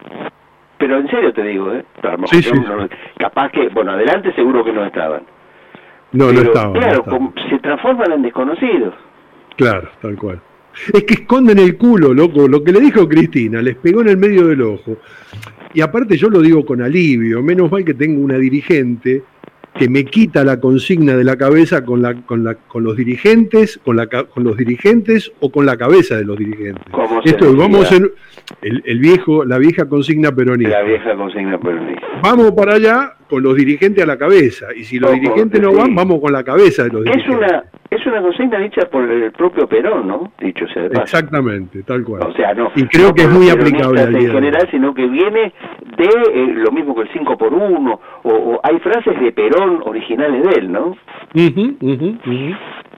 Pero en serio te digo, ¿eh? A lo mejor Sí, yo sí. no- capaz que, bueno, adelante seguro que no estaban. No, no Pero, estaban. no claro, estaban. como se transforman en desconocidos. Claro, tal cual. Es que esconden el culo, loco. Lo que le dijo Cristina, les pegó en el medio del ojo. Y aparte yo lo digo con alivio, menos mal que tengo una dirigente que me quita la consigna de la cabeza con la con la con los dirigentes, con la ca- con los dirigentes o con la cabeza de los dirigentes. Como se Esto es, decía. vamos en el, el viejo, la vieja consigna peronista. La vieja consigna peronista. Vamos para allá con los dirigentes a la cabeza. Y si los Ojo, dirigentes no sí. van, vamos con la cabeza de los Es dirigentes. una, es una consigna dicha por el propio Perón, ¿no? Dicho sea de paso. Exactamente, tal cual. O sea, no, y creo no que es por muy los aplicable peronistas al día en de hoy. general, sino que viene de eh, lo mismo que el cinco por uno, o, o hay frases de Perón originales de él, ¿no? Ujú, ujú, ujú.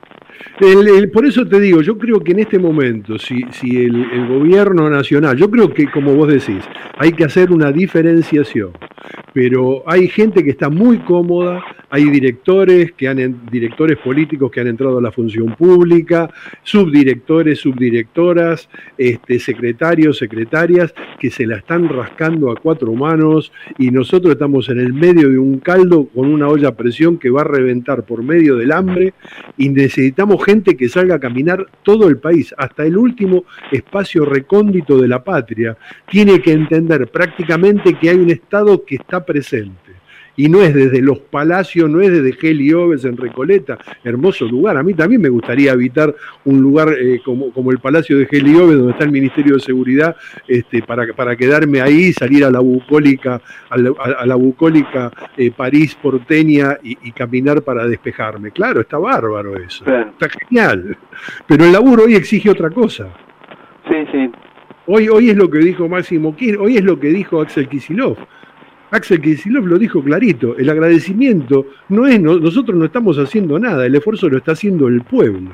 El- el- por eso te digo, yo creo que en este momento, si, si el, el gobierno nacional, yo creo que como vos decís, hay que hacer una diferenciación, pero hay gente que está muy cómoda, hay directores que han en- directores políticos que han entrado a la función pública, subdirectores, subdirectoras, este, secretarios, secretarias, que se la están rascando a cuatro manos y nosotros estamos en el medio de un caldo con una olla a presión que va a reventar por medio del hambre y necesitamos gente que salga a caminar todo el país, hasta el último espacio recóndito de la patria. Tiene que entender prácticamente que hay un Estado que está presente. Y no es desde los palacios, no es desde Gelioves en Recoleta, hermoso lugar. A mí también me gustaría habitar un lugar eh, como, como el Palacio de Gelioves, donde está el Ministerio de Seguridad, este, para, para quedarme ahí, salir a la bucólica, a la, a la bucólica eh, París porteña y, y caminar para despejarme. Claro, está bárbaro eso, está genial. Pero el laburo hoy exige otra cosa. Sí, sí. Hoy, hoy es lo que dijo Máximo Kirchner, hoy es lo que dijo Axel Kicillof. Axel Kicillof lo dijo clarito, el agradecimiento no es, no- nosotros no estamos haciendo nada, el esfuerzo lo está haciendo el pueblo.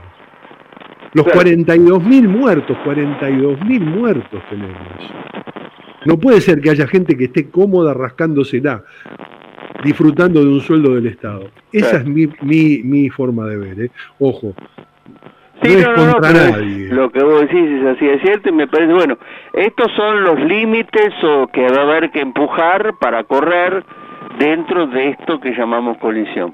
Los cuarenta y dos mil muertos, cuarenta y dos mil muertos tenemos. No puede ser que haya gente que esté cómoda rascándosela, disfrutando de un sueldo del Estado. Esa es mi, mi, mi forma de ver, ¿eh? Ojo. Sí, no es no, no, no, contra pero es- nadie. lo que vos decís es así, es cierto, y me parece, bueno, estos son los límites o que va a haber que empujar para correr dentro de esto que llamamos colisión.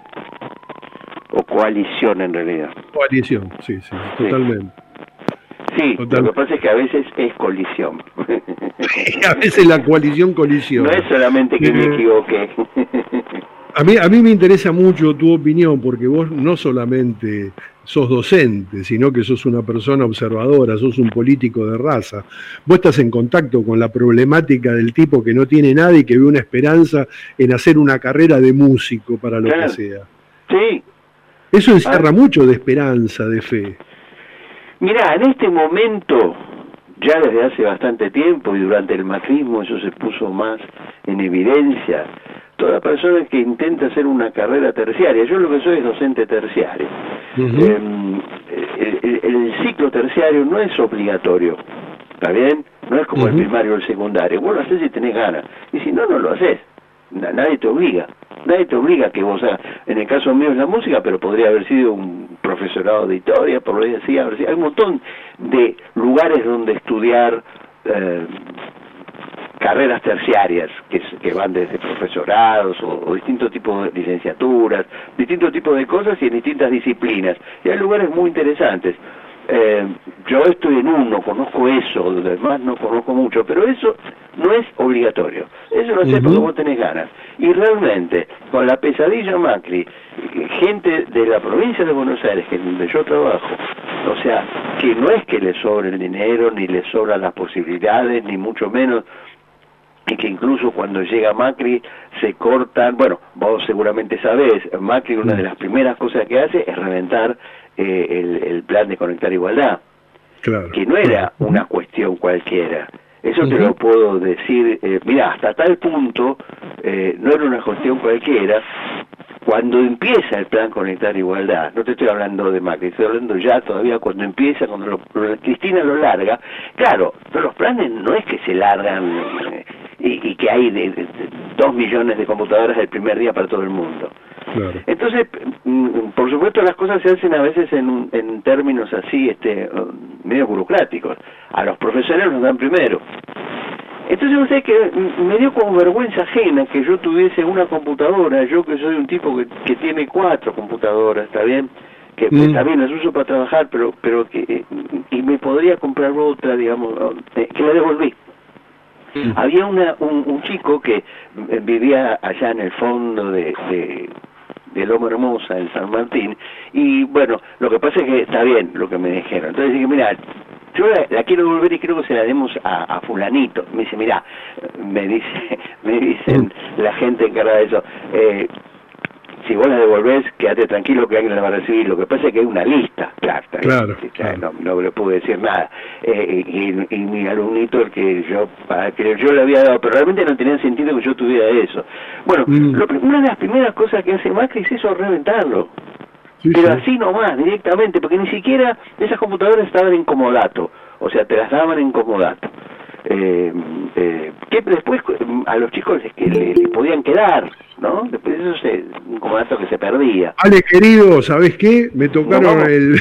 O coalición en realidad. Coalición, sí, sí, totalmente. Sí, Total. lo que pasa es que a veces es colisión. A veces la coalición colisión. No es solamente que me Eh, equivoqué. A mí, a mí me interesa mucho tu opinión, porque vos no solamente sos docente, sino que sos una persona observadora, sos un político de raza. Vos estás en contacto con la problemática del tipo que no tiene nada y que ve una esperanza en hacer una carrera de músico para lo Claro. que sea. Sí. Eso encierra mucho de esperanza, de fe. Mirá, en este momento, ya desde hace bastante tiempo y durante el macrismo eso se puso más en evidencia, toda persona que intenta hacer una carrera terciaria, yo lo que soy es docente terciario, eh, el, el- el ciclo terciario no es obligatorio, ¿está bien? No es como el Ujú. primario o el secundario, vos lo haces si tenés ganas, y si no, no lo haces. Na- Nadie te obliga, nadie te obliga a que vos hagas. En el caso mío es la música, pero podría haber sido un profesorado de historia, podría decir, haber sido- hay un montón de lugares donde estudiar eh, carreras terciarias que, s- que van desde profesorados o, o distintos tipos de licenciaturas, distintos tipos de cosas y en distintas disciplinas. Y hay lugares muy interesantes. Eh, yo estoy en uno, conozco eso, los demás no conozco mucho, pero eso no es obligatorio. Eso lo haces Ujú. porque vos tenés ganas. Y realmente, con la pesadilla Macri, eh, gente de la provincia de Buenos Aires, que es donde yo trabajo, o sea, que no es que le sobre el dinero, ni le sobran las posibilidades, ni mucho menos, y que incluso cuando llega Macri se cortan, bueno, vos seguramente sabés, Macri una de las primeras cosas que hace es reventar eh, el, el plan de Conectar Igualdad, Claro. que no era una cuestión cualquiera, Eso uh-huh. te lo puedo decir. Eh, mira, hasta tal punto, eh, no era una cuestión cualquiera. Cuando empieza el plan Conectar Igualdad, no te estoy hablando de Macri, estoy hablando ya todavía cuando empieza, cuando lo, lo, Cristina lo larga, claro, los planes no es que se largan eh, y, y que hay de, de, de dos millones de computadoras el primer día para todo el mundo. Claro. Entonces, por supuesto, las cosas se hacen a veces en, en términos así, este, medio burocráticos. A los profesores nos dan primero. Entonces, no sé, que me dio como vergüenza ajena que yo tuviese una computadora, yo que soy un tipo que, que tiene cuatro computadoras, ¿está bien? Que mm. está bien, las uso para trabajar, pero pero que y me podría comprar otra, digamos, que la devolví. Mm. Había una, un, un chico que vivía allá en el fondo de... de de Loma Hermosa, en San Martín, y bueno, lo que pasa es que está bien lo que me dijeron. Entonces dije, mira, yo la, la quiero devolver y creo que se la demos a, a fulanito. Me dice, mira, me dice, me dicen la gente encargada de eso, eh, si vos la devolvés, quédate tranquilo que alguien la va a recibir. Lo que pasa es que hay una lista, claro, claro, que, claro. No, no le pude decir nada. Eh, y, y mi alumnito, el que yo para que yo le había dado, pero realmente no tenía sentido que yo tuviera eso. Bueno, mm. lo, una de las primeras cosas que hace Macri es eso, reventarlo. Sí, pero sí. Así nomás, directamente, porque ni siquiera esas computadoras estaban en comodato, o sea, te las daban en comodato. Eh, eh, que después a los chicos les, que le, le podían quedar, ¿no? Después eso se, un comodato que se perdía. Ale, querido, ¿sabés qué? Me tocaron ¿No el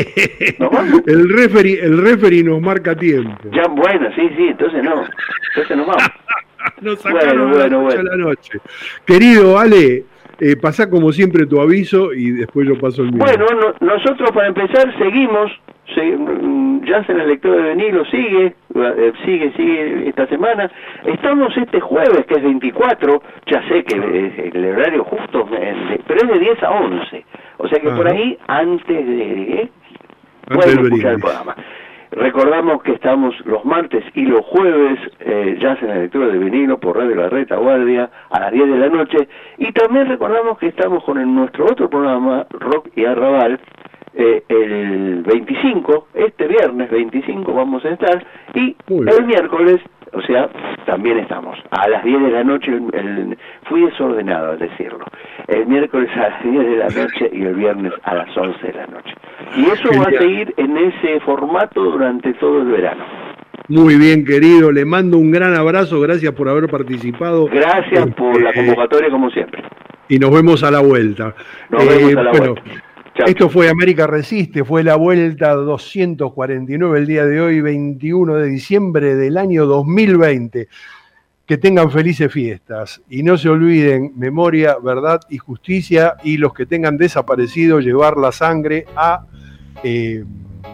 el referee, el referee nos marca tiempo. Ya, bueno, sí, sí, entonces no, entonces nos vamos. Nos sacaron bueno, bueno, bueno. a la noche. Querido Ale, eh, pasá como siempre tu aviso y después yo paso el mío. Bueno, no, nosotros para empezar seguimos. Se, Jazz en el lector de vinilo sigue, eh, sigue, sigue esta semana. Estamos este jueves, que es veinticuatro, ya sé que es el horario justo, pero es de diez a once. O sea que Ajá. por ahí, antes de... ¿eh? pueden escuchar el programa. Recordamos que estamos los martes y los jueves, eh, Jazz en el lector de vinilo por Radio La Retaguardia a las diez de la noche. Y también recordamos que estamos con el, nuestro otro programa, Rock y Arrabal, Eh, el veinticinco, este viernes veinticinco vamos a estar, y el miércoles, o sea, también estamos, a las diez de la noche, el, el, fui desordenado al decirlo, el miércoles a las diez de la noche y el viernes a las once de la noche. Y eso Genial. va a seguir en ese formato durante todo el verano. Muy bien, querido, le mando un gran abrazo, gracias por haber participado. Gracias por eh, la convocatoria, como siempre. Y nos vemos a la vuelta. Nos eh, vemos a la bueno, vuelta. Chau. Esto fue América Resiste, fue la vuelta doscientos cuarenta y nueve el día de hoy, veintiuno de diciembre del año dos mil veinte. Que tengan felices fiestas y no se olviden, memoria, verdad y justicia, y los que tengan desaparecido, llevar la sangre a eh,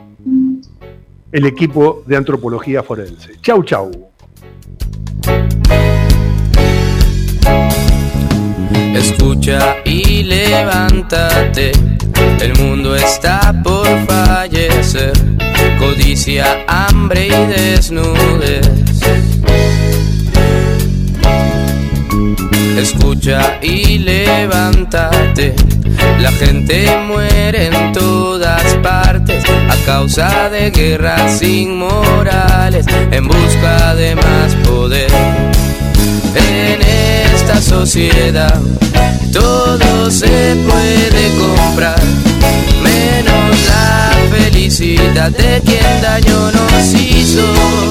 el equipo de antropología forense. Chau, chau. Escucha y levántate, el mundo está por fallecer, codicia, hambre y desnudez. Escucha y levántate, la gente muere en todas partes a causa de guerras inmorales, en busca de más poder. En esta sociedad todo se puede comprar, menos la felicidad de quien daño nos hizo.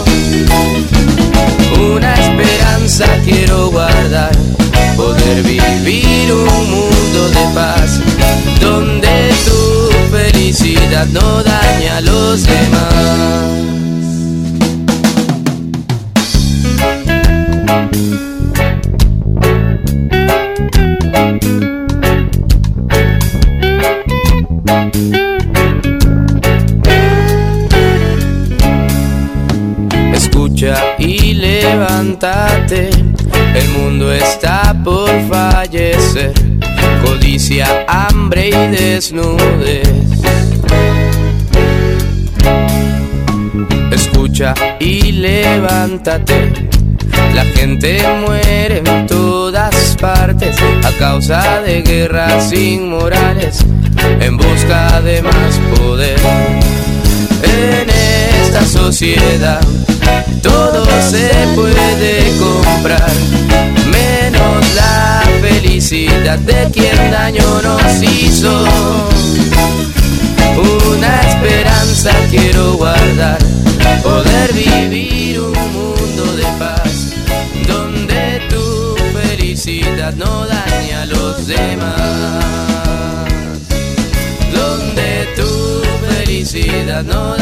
Una esperanza quiero guardar, poder vivir un mundo de paz, donde tu felicidad no daña a los demás. Escucha y levántate, el mundo está por fallecer, codicia, hambre y desnudez. Escucha y levántate, la gente muere en todas partes a causa de guerras inmorales, en busca de más poder. En esta sociedad todo se puede comprar, menos la felicidad de quien daño nos hizo. Una esperanza quiero guardar, poder vivir un mundo de paz, donde tu felicidad no dañe a los demás, donde tu felicidad no